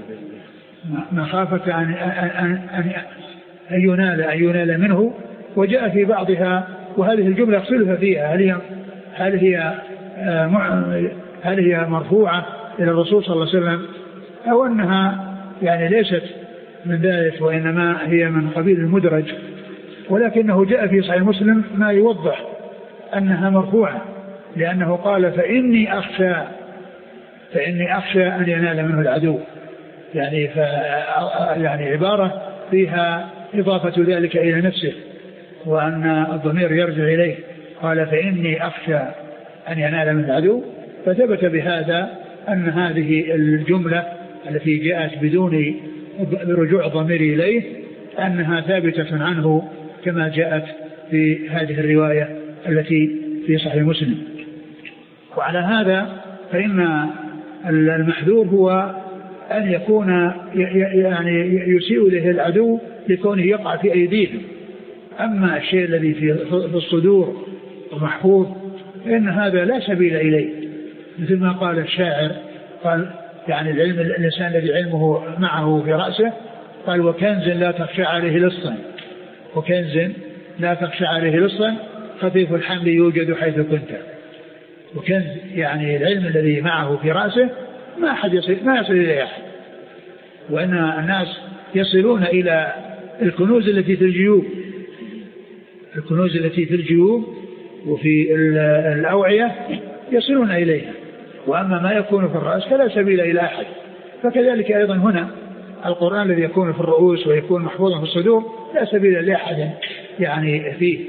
مخافة أن, أن, أن, أن ينال أن ينال منه. وجاء في بعضها وهذه الجملة اختلف فيها هل هي هل هي هل هي مرفوعة إلى الرسول صلى الله عليه وسلم أو أنها يعني ليست من ذلك وإنما هي من قبيل المدرج، ولكنه جاء في صحيح مسلم ما يوضح أنها مرفوعة، لأنه قال فإني أخشى فإني أخشى أن ينال منه العدو، يعني ف يعني عبارة فيها إضافة ذلك إلى نفسه وأن الضمير يرجع إليه. قال فإني أخشى أن ينال منه العدو، فثبت بهذا أن هذه الجملة التي جاءت بدون برجوع الضمير إليه أنها ثابتة عنه كما جاءت في هذه الرواية التي في صحيح مسلم. وعلى هذا فإن المحذور هو أن يكون يعني يسيء إليه العدو لكونه يقع في أيديهم. أما الشيء الذي في الصدور ومحفوظ فإن هذا لا سبيل إليه، مثل ما قال الشاعر قال يعني العلم الإنسان الذي علمه معه في رأسه قال وكنز لا تخشى عليه لصا وكنز لا تخشى عليه لصا خفيف الحمل يوجد حيث كنت. وكنز يعني العلم الذي معه في رأسه ما أحد يصل ما يصل إليه أحد، وأن الناس يصلون إلى الكنوز التي في الجيوب الكنوز التي في الجيوب وفي الأوعية يصلون إليها، وأما ما يكون في الرأس فلا سبيل إلى أحد. فكذلك أيضا هنا القرآن الذي يكون في الرؤوس ويكون محفوظا في الصدور لا سبيل لأحد يعني فيه.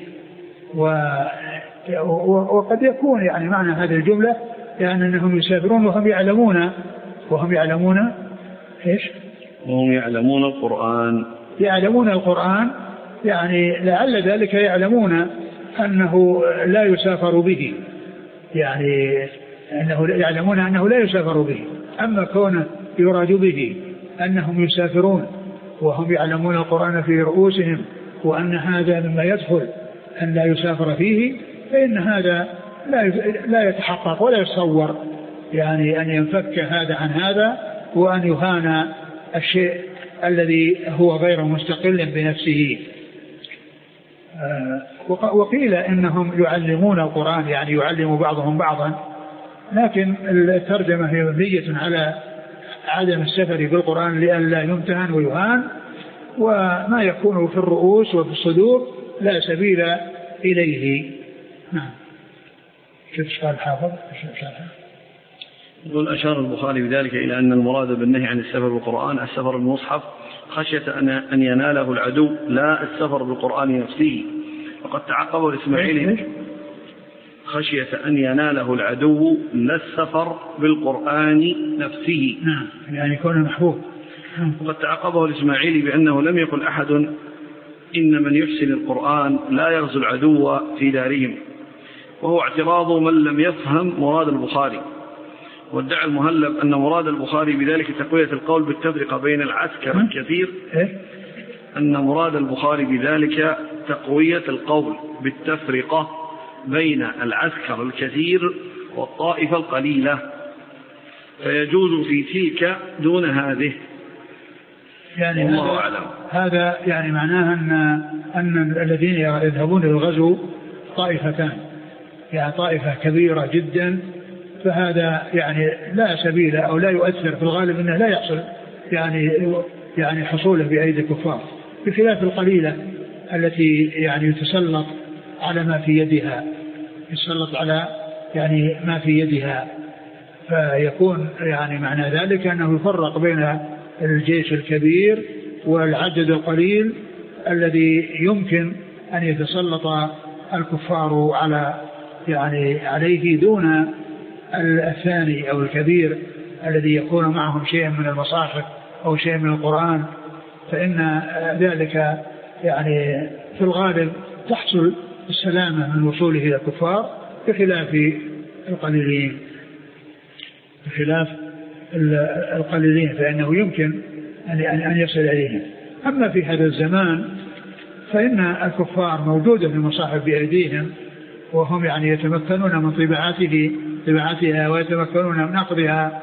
وقد يكون يعني معنى هذه الجملة يعني أنهم يسافرون وهم يعلمون وهم يعلمون إيش؟ وهم يعلمون القرآن يعلمون القرآن يعني لعل ذلك يعلمون أنه لا يسافر به، يعني أنه يعلمون أنه لا يسافر به. أما كونه يراد به أنهم يسافرون وهم يعلمون القرآن في رؤوسهم وأن هذا مما يدخل أن لا يسافر فيه، فإن هذا لا لا يتحقق ولا يتصور يعني أن ينفك هذا عن هذا وأن يهان الشيء الذي هو غير مستقل بنفسه. وقيل إنهم يعلمون القرآن يعني يعلم بعضهم بعضا، لكن الترجمة هي مبنية على عدم السفر بالقرآن لئلا يمتهن ويهان، وما يكون في الرؤوس وفي الصدور لا سبيل إليه. نعم. كيف قال الحافظ؟ يقول أشار البخاري بذلك إلى أن المراد بالنهي عن السفر بالقرآن السفر بالمصحف خشية أن يناله العدو لا السفر بالقرآن نفسه، وقد تعقبه الإسماعيلي خشية أن يناله العدو لا السفر بالقرآن نفسه. نعم يعني يكون محبوب. وقد تعقبه الإسماعيلي بأنه لم يقل أحد إن من يحسن القرآن لا يغزو العدو في دارهم، وهو اعتراض من لم يفهم مراد البخاري. وادعى المهلب أن مراد البخاري بذلك تقوية القول بالتفرقة بين العسكر الكثير أن مراد البخاري بذلك تقوية القول بالتفرقة بين العسكر الكثير والطائفة القليلة، فيجوز في تلك دون هذه. يعني هذا, هذا يعني معناه أن, أن الذين يذهبون للغزو طائفتان، يعني طائفة كبيرة جدا، فهذا يعني لا سبيل أو لا يؤثر في الغالب أنه لا يحصل يعني يعني حصوله بأيدي الكفار، بخلاف القليلة التي يعني يتسلط على ما في يدها يتسلط على يعني ما في يدها، فيكون يعني معنى ذلك أنه يفرق بين الجيش الكبير والعدد القليل الذي يمكن أن يتسلط الكفار على يعني عليه دون الثاني أو الكبير الذي يكون معهم شيء من المصاحف أو شيء من القرآن، فإن ذلك يعني في الغالب تحصل السلامة من وصوله إلى الكفار بخلاف القليلين بخلاف القليلين فإنه يمكن أن يصل إليهم. أما في هذا الزمان فإن الكفار موجودة في المصاحف بأيديهم، وهم يعني يتمكنون من طباعته طباعتها ويتمكنون من نقضها،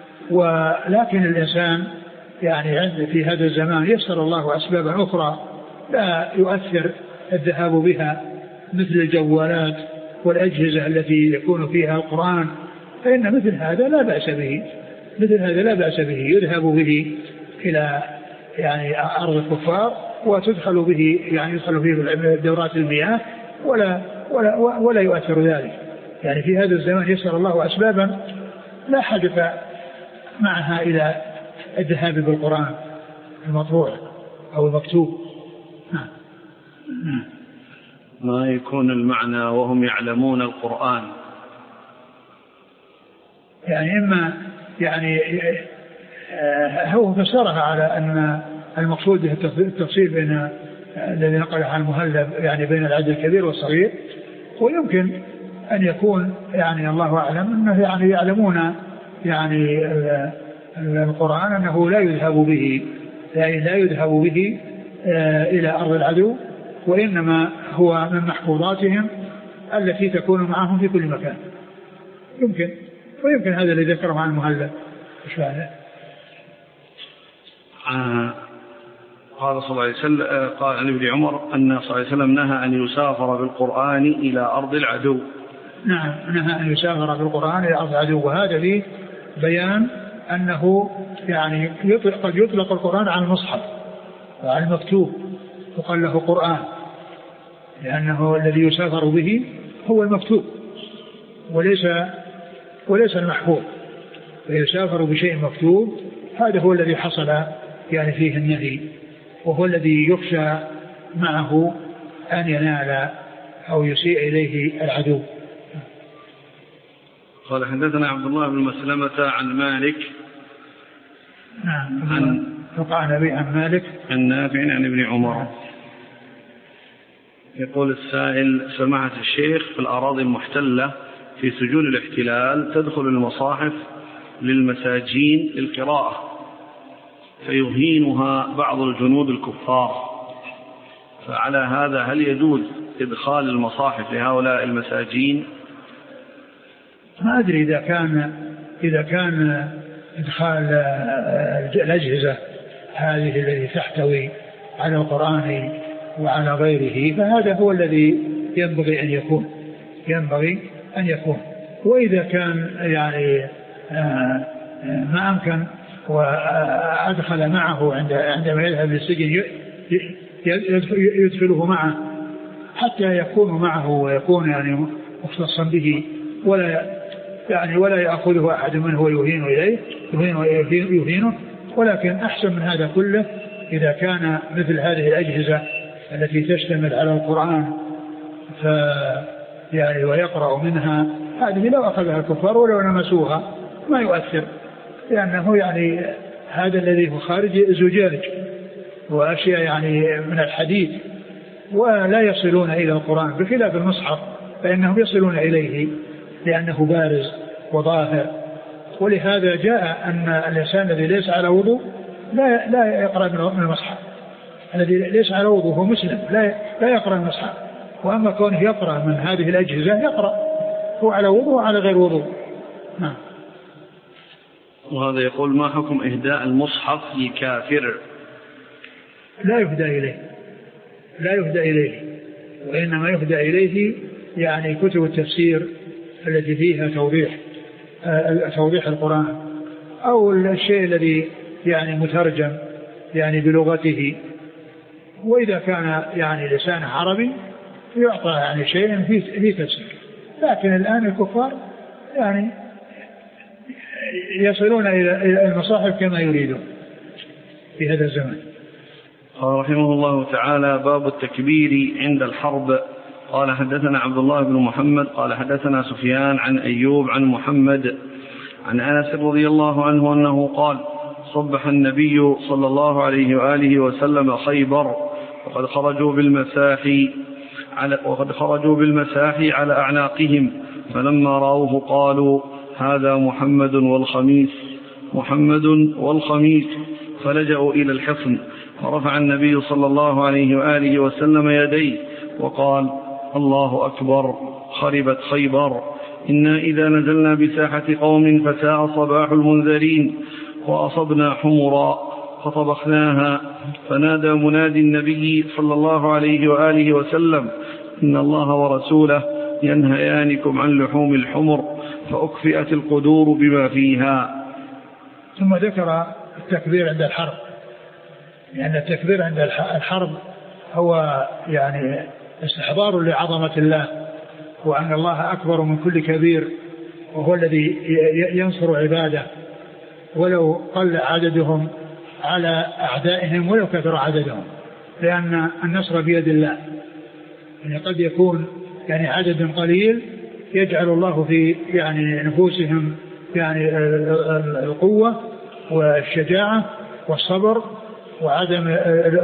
ولكن الإنسان يعني عند في هذا الزمان يسر الله أسبابا أخرى لا يؤثر الذهاب بها مثل الجوالات والأجهزة التي يكون فيها القرآن، فإن مثل هذا لا بأس به مثل هذا لا بأس به يذهب به إلى يعني أرض الكفار وتدخل به يعني يدخل به دورات المياه ولا ولا ولا يؤثر ذلك. يعني في هذا الزمان يسر الله أسبابا لا حاجة معها إلى الذهاب بالقرآن المطبوع أو المكتوب. ما يكون المعنى وهم يعلمون القرآن، يعني إما يعني هو فسرها على أن المقصود التفصيل بين الذي نقله عن المهلب يعني بين العدد الكبير والصغير، ويمكن أن يكون يعني الله أعلم أنه يعني يعلمون يعني القرآن أنه لا يذهب به يعني لا يذهب به إلى أرض العدو، وإنما هو من محفوظاتهم التي تكون معهم في كل مكان. يمكن ويمكن هذا الذي ذكره عن المهلب. إيش هذا؟ آه قال صلى الله عليه وسلم قال عن ابن عمر أن صلى الله عليه وسلم نهى أن يسافر بالقرآن إلى أرض العدو. نعم نهى أن يسافر بالقرآن إلى أرض العدو، وهذا فيه بيان أنه يعني يطلق قد يطلق القرآن على المصحف وعلى المكتوب وقال له قرآن، لأنه الذي يسافر به هو المكتوب وليس وليس المحفوظ، فيسافر بشيء مكتوب هذا هو الذي حصل يعني فيه النهي، وهو الذي يخشى معه أن ينال أو يسيء إليه العدو. قال حدثنا عبد الله بن مسلمة عن مالك نعم عن وقع نبي عن مالك عن نافع عن ابن عمر. يقول السائل: سماحة الشيخ، في الأراضي المحتلة في سجون الاحتلال تدخل المصاحف للمساجين للقراءة فيهينها بعض الجنود الكفار، فعلى هذا هل يجوز إدخال المصاحف لهؤلاء المساجين ما أدري إذا كان إذا كان إدخال الأجهزة هذه التي تحتوي على القرآن وعلى غيره فهذا هو الذي ينبغي أن يكون ينبغي أن يكون وإذا كان يعني ما أمكن وأدخل معه عندما يذهب للسجن يدخله معه حتى يكون معه ويكون يعني مختصا به ولا يعني ولا يأخذه أحد منه ويهين إليه يهينه ولكن أحسن من هذا كله إذا كان مثل هذه الأجهزة التي تشتمل على القرآن ف يعني ويقرأ منها هذه لو أخذها الكفار ولو لمسوها ما يؤثر لأنه يعني هذا الذي هو خارج زجاج وأشياء يعني من الحديد ولا يصلون إلى القرآن بخلاف المصحف فإنهم يصلون إليه لأنه بارز وظاهر ولهذا جاء أن الإنسان الذي ليس على وضوء لا لا يقرأ من المصحف الذي ليس على وضوء هو مسلم لا لا يقرأ المصحف وأما كونه يقرأ من هذه الأجهزة يقرأ هو على وضوء وعلى غير وضوء. نعم. وهذا يقول ما حكم إهداء المصحف لكافر؟ لا يهدى إليه لا يهدى إليه وإنما يهدى إليه يعني كتب التفسير التي فيها توضيح توضيح القرآن أو الشيء الذي يعني مترجم يعني بلغته وإذا كان يعني لسان عربي يعطى يعني شيء في تفسير لكن الآن الكفار يعني يصلون إلى المصاحف كما يريدون في هذا الزمن. قال رحمه الله تعالى باب التكبير عند الحرب. قال حدثنا عبد الله بن محمد قال حدثنا سفيان عن أيوب عن محمد عن أنس رضي الله عنه أنه قال صبح النبي صلى الله عليه وآله وسلم خيبر وقد خرجوا بالمساحي على وقد خرجوا بالمساحي على أعناقهم فلما رأوه قالوا هذا محمد والخميس محمد والخميس فلجأوا إلى الحصن ورفع النبي صلى الله عليه وآله وسلم يديه وقال الله أكبر خربت خيبر إنا إذا نزلنا بساحة قوم فساء صباح المنذرين وأصبنا حمرا فطبخناها فنادى منادي النبي صلى الله عليه وآله وسلم إن الله ورسوله ينهيانكم عن لحوم الحمر فأكفئت القدور بما فيها. ثم ذكر التكبير عند الحرب لأن التكبير عند الحرب هو يعني استحضار لعظمة الله وأن الله أكبر من كل كبير وهو الذي ينصر عباده ولو قل عددهم على أعدائهم ولو كثر عددهم لأن النصر بيد الله يعني قد يكون يعني عدد قليل يجعل الله في يعني نفوسهم يعني القوة والشجاعة والصبر وعدم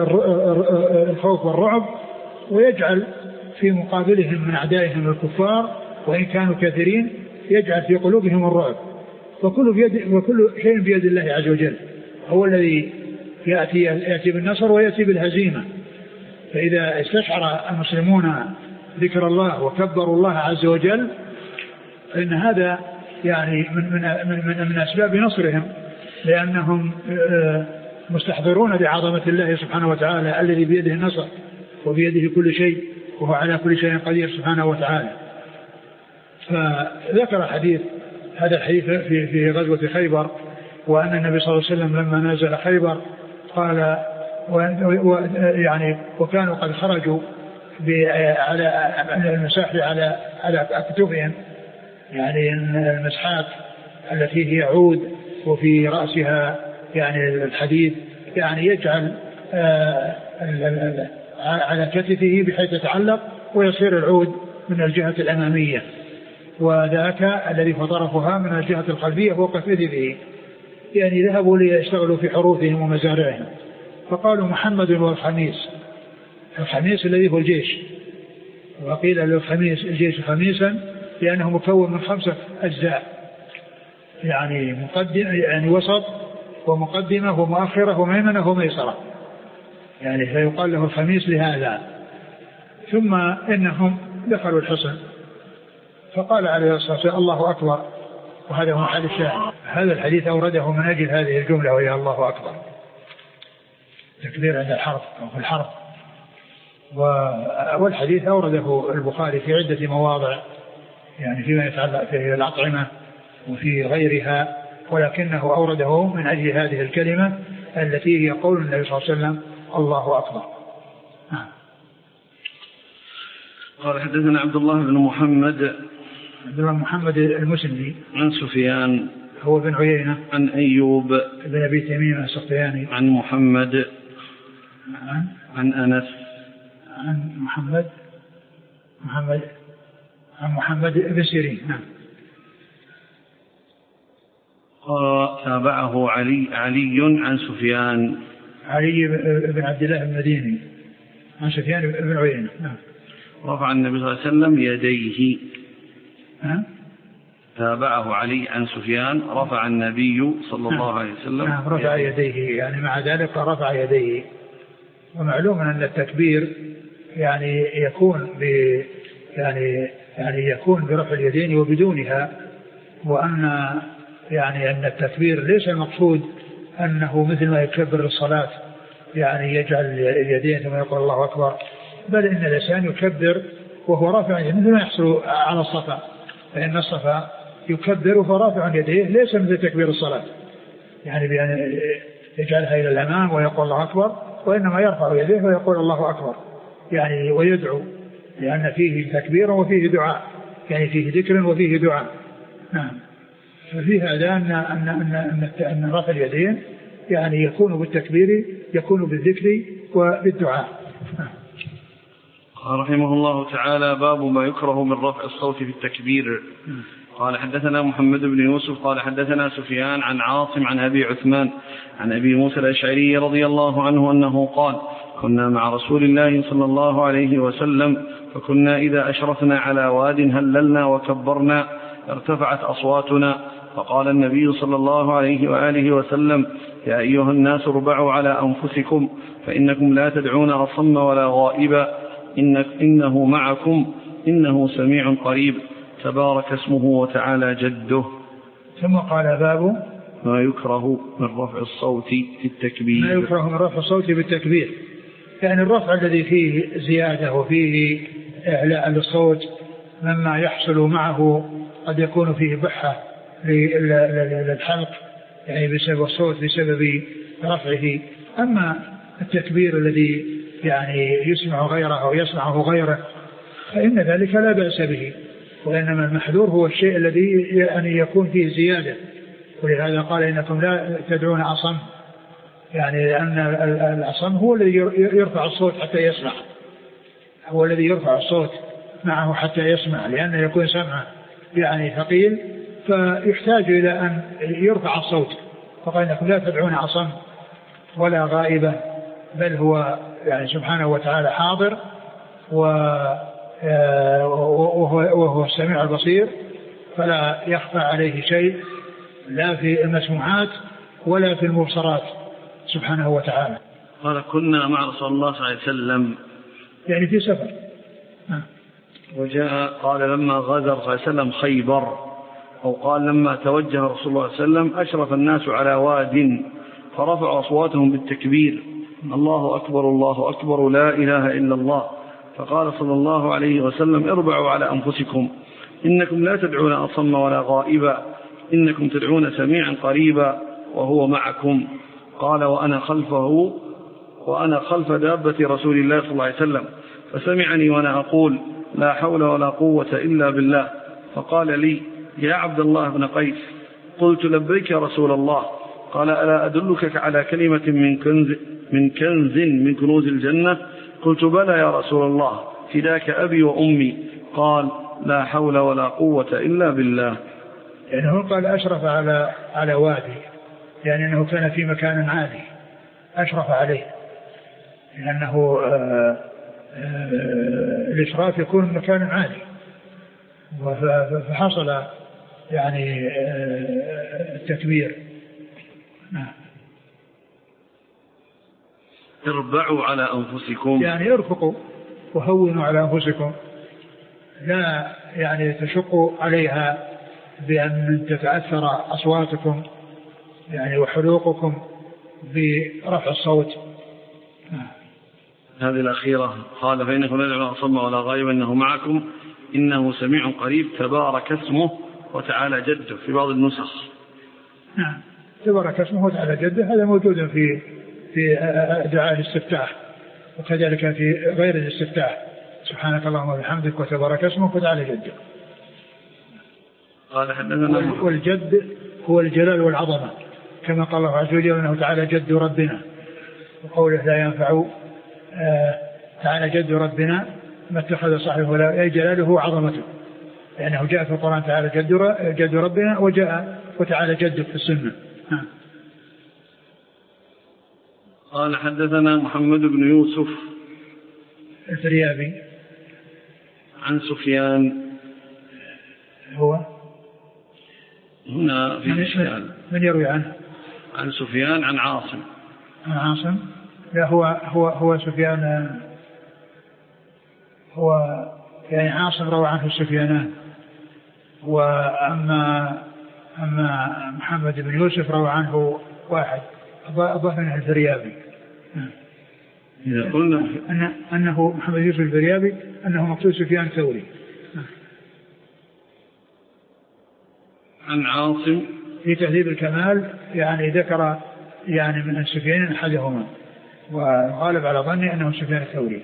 الخوف والرعب ويجعل في مقابلهم من أعدائهم الكفار وإن كانوا كثيرين يجعل في قلوبهم الرعب وكل, بيد وكل شيء بيد الله عز وجل هو الذي يأتي, يأتي بالنصر ويأتي بالهزيمة. فإذا استشعر المسلمون ذكر الله وكبروا الله عز وجل فإن هذا يعني من, من, من, من أسباب نصرهم لأنهم مستحضرون بعظمة الله سبحانه وتعالى الذي بيده النصر وبيده كل شيء وهو على كل شيء قدير سبحانه وتعالى. فذكر حديث هذا الحديث في, في غزوة خيبر وأن النبي صلى الله عليه وسلم لما نزل خيبر قال يعني وكانوا قد خرجوا على المساح على على أكتفهم يعني المسحات التي هي عود وفي رأسها يعني الحديد يعني يجعل على كتفه بحيث يتعلق ويصير العود من الجهة الأمامية وذاك الذي فطرفها من الجهة الخلفية فوق كتفه يعني ذهبوا ليشتغلوا في حروثهم ومزارعهم فقالوا محمد والخميس الخميس الذي هو الجيش وقيل للخميس الجيش خميسا لأنه مكون من خمسة أجزاء يعني مقدم يعني وسط ومقدمة ومؤخرة وميمنة وميسرة يعني فيقال له الخميس لهذا. ثم إنهم دخلوا الحصن فقال عليه الصلاة والسلام الله أكبر، وهذا هو محل الشاهد. هذا الحديث أورده من أجل هذه الجملة وهي الله أكبر، تكبير عند الحرب أو في الحرب. والحديث أورده البخاري في عدة مواضع، يعني فيما يتعلق في الأطعمة وفي غيرها، ولكنه أورده من أجل هذه الكلمة التي هي قول النبي صلى الله عليه وسلم الله أكبر. قال حدثنا عبد الله بن محمد عبد الله محمد المسلمي عن سفيان هو بن عيينة عن أيوب بن أبي تميم السختياني عن محمد عن, عن أنس عن محمد محمد عن محمد بن سيرين. نعم. قال تابعه علي علي عن سفيان علي بن عبد الله المديني عن سفيان بن عيينة. نعم. رفع النبي صلى الله عليه وسلم يديه. ها؟ تابعه علي عن سفيان رفع النبي صلى الله عليه وسلم. نعم رفع يديه، يعني مع ذلك رفع يديه. ومعلوم أن التكبير يعني يكون ب يعني يعني يكون برفع اليدين وبدونها، وأن يعني أن التكبير ليس المقصود أنه مثل ما يكبر الصلاة يعني يجعل اليدين ثم يقول الله أكبر، بل إن الإنسان يكبر وهو رافع يديه مثل ما يحصل على الصفا، فإن الصفا يكبر فرافع يديه ليس مثل تكبير الصلاة يعني بأن يجعلها إلى الأمام ويقول الله أكبر، وإنما يرفع يديه ويقول الله أكبر يعني ويدعو، لأن فيه تكبير وفيه دعاء، يعني فيه ذكر وفيه دعاء. نعم. ففي هذا أن أن أن أن رفع اليدين يعني يكون بالتكبير يكون بالذكر وبالدعاء. قال رحمه الله تعالى باب ما يكره من رفع الصوت في التكبير. قال حدثنا محمد بن يوسف قال حدثنا سفيان عن عاصم عن أبي عثمان عن أبي موسى الأشعري رضي الله عنه أنه قال كنا مع رسول الله صلى الله عليه وسلم فكنا إذا أشرفنا على واد هللنا وكبرنا ارتفعت أصواتنا، فقال النبي صلى الله عليه وآله وسلم يا أيها الناس اربعوا على أنفسكم فإنكم لا تدعون أصم ولا غائبا إنك إنه معكم إنه سميع قريب تبارك اسمه وتعالى جده. ثم قال باب ما يكره من رفع الصوت في التكبير. ما يكره من رفع الصوت بالتكبير، يعني الرفع الذي فيه زيادة وفيه إعلاء للصوت مما يحصل معه قد يكون فيه بحة للحلق يعني بسبب الصوت بسبب رفعه. أما التكبير الذي يعني يسمع غيره أو يسمعه غيره فإن ذلك لا بأس به، وإنما المحذور هو الشيء الذي يعني يكون فيه زيادة، ولهذا قال إنكم لا تدعون أصم، يعني لأن الأصم هو الذي يرفع الصوت حتى يسمع، هو الذي يرفع الصوت معه حتى يسمع، لأنه يكون سمعه يعني ثقيل فيحتاج إلى أن يرفع الصوت. فقال إنكم لا تدعون أصم ولا غائبا، بل هو يعني سبحانه وتعالى حاضر وهو السميع البصير، فلا يخفى عليه شيء لا في المسموعات ولا في المبصرات سبحانه وتعالى. قال كنا مع رسول الله صلى الله عليه وسلم يعني في سفر. وجاء قال لما غادر صلى الله عليه وسلم خيبر، أو قال لما توجه رسول الله صلى الله عليه وسلم أشرف الناس على واد فرفعوا أصواتهم بالتكبير الله أكبر الله أكبر لا إله إلا الله، فقال صلى الله عليه وسلم اربعوا على أنفسكم إنكم لا تدعون أصم ولا غائبا إنكم تدعون سميعا قريبا وهو معكم. قال وأنا خلفه وأنا خلف دابة رسول الله صلى الله عليه وسلم فسمعني وأنا أقول لا حول ولا قوة إلا بالله، فقال لي يا عبد الله بن قيس، قلت لبيك يا رسول الله، قال ألا أدلك على كلمة من كنز من كنز من كنوز الجنة؟ قلت بلى يا رسول الله فداك أبي وأمي، قال لا حول ولا قوة إلا بالله. يعني هو قال أشرف على على وادي، يعني أنه كان في مكان عالي أشرف عليه، لأنه آآ آآ الإشراف يكون مكان عالي، فحصل يعني التكبير. نعم. اربعوا على أنفسكم، يعني ارفقوا وهونوا على أنفسكم، لا يعني تشق عليها بأن تتأثر أصواتكم يعني وحلوقكم برفع الصوت. هذه الأخيرة قال فإنكم لا تدعون أصم ولا غائب إنه معكم إنه سميع قريب تبارك اسمه وتعالى جده في بعض النسخ. نعم تبارك اسمه وتعالى جده هذا موجود في في دعاء الاستفتاح وكذلك في غير الاستفتاح سبحانك اللهم وبحمدك وتبارك اسمك وتعالى جده. قال حدثنا والجد هو الجلال والعظمة كما قال الله عز وجل أنه تعالى جد ربنا وقوله لا ينفع آه تعالى جد ربنا ما اتخذ صاحبه ولا أي جلاله وعظمته لأنه جاء في القرآن تعالى جد, جد ربنا وجاء وتعالى جد في السنة. ها. قال حدثنا محمد بن يوسف الفريابي عن سفيان هو هنا في إشكال من يروي عنه عن سفيان عن عاصم عن عاصم لا هو هو هو سفيان هو يعني عاصم روى عنه السفيانان وأما أما محمد بن يوسف روى عنه واحد أضاف منه الفريابي. إذا قلنا أن أنه محمد يوسف الفريابي أنه مقصود سفيان الثوري عن عاصم في تهذيب الكمال يعني ذكر يعني من السفيانين أحدهما وغالب على ظني أنه سفيان الثوري.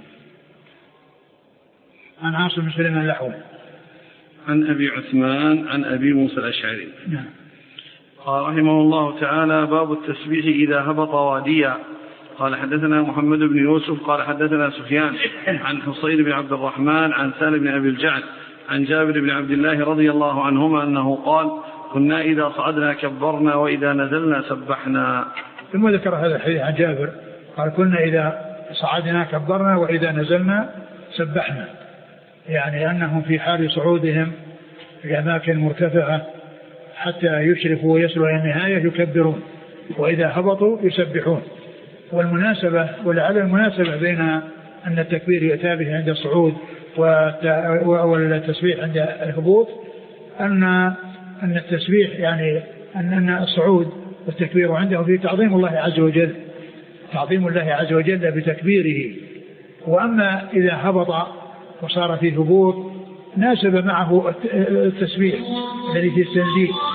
عن عاصم بن سليمان الأحول عن أبي عثمان عن أبي موسى الأشعري. نعم. قال رحمه الله تعالى باب التسبيح إذا هبط واديا. قال حدثنا محمد بن يوسف قال حدثنا سفيان عن حصين بن عبد الرحمن عن سالم بن أبي الجعد عن جابر بن عبد الله رضي الله عنهما أنه قال كنا إذا صعدنا كبرنا وإذا نزلنا سبحنا. ثم ذكر هذا الحديث عن جابر قال كنا إذا صعدنا كبرنا وإذا نزلنا سبحنا يعني أنهم في حال صعودهم في أماكن مرتفعة حتى يشرفوا ويصلوا إلى النهاية يكبرون وإذا هبطوا يسبحون. والمناسبة ولعل المناسبة بين أن التكبير يأتى به عند الصعود والتسبيح عند الهبوط أن أن التسبيح يعني أن الصعود والتكبير عنده في تعظيم الله عز وجل تعظيم الله عز وجل بتكبيره. وأما إذا هبط وصار فيه هبوط ناسب معه التسبيح الذي في التنزيل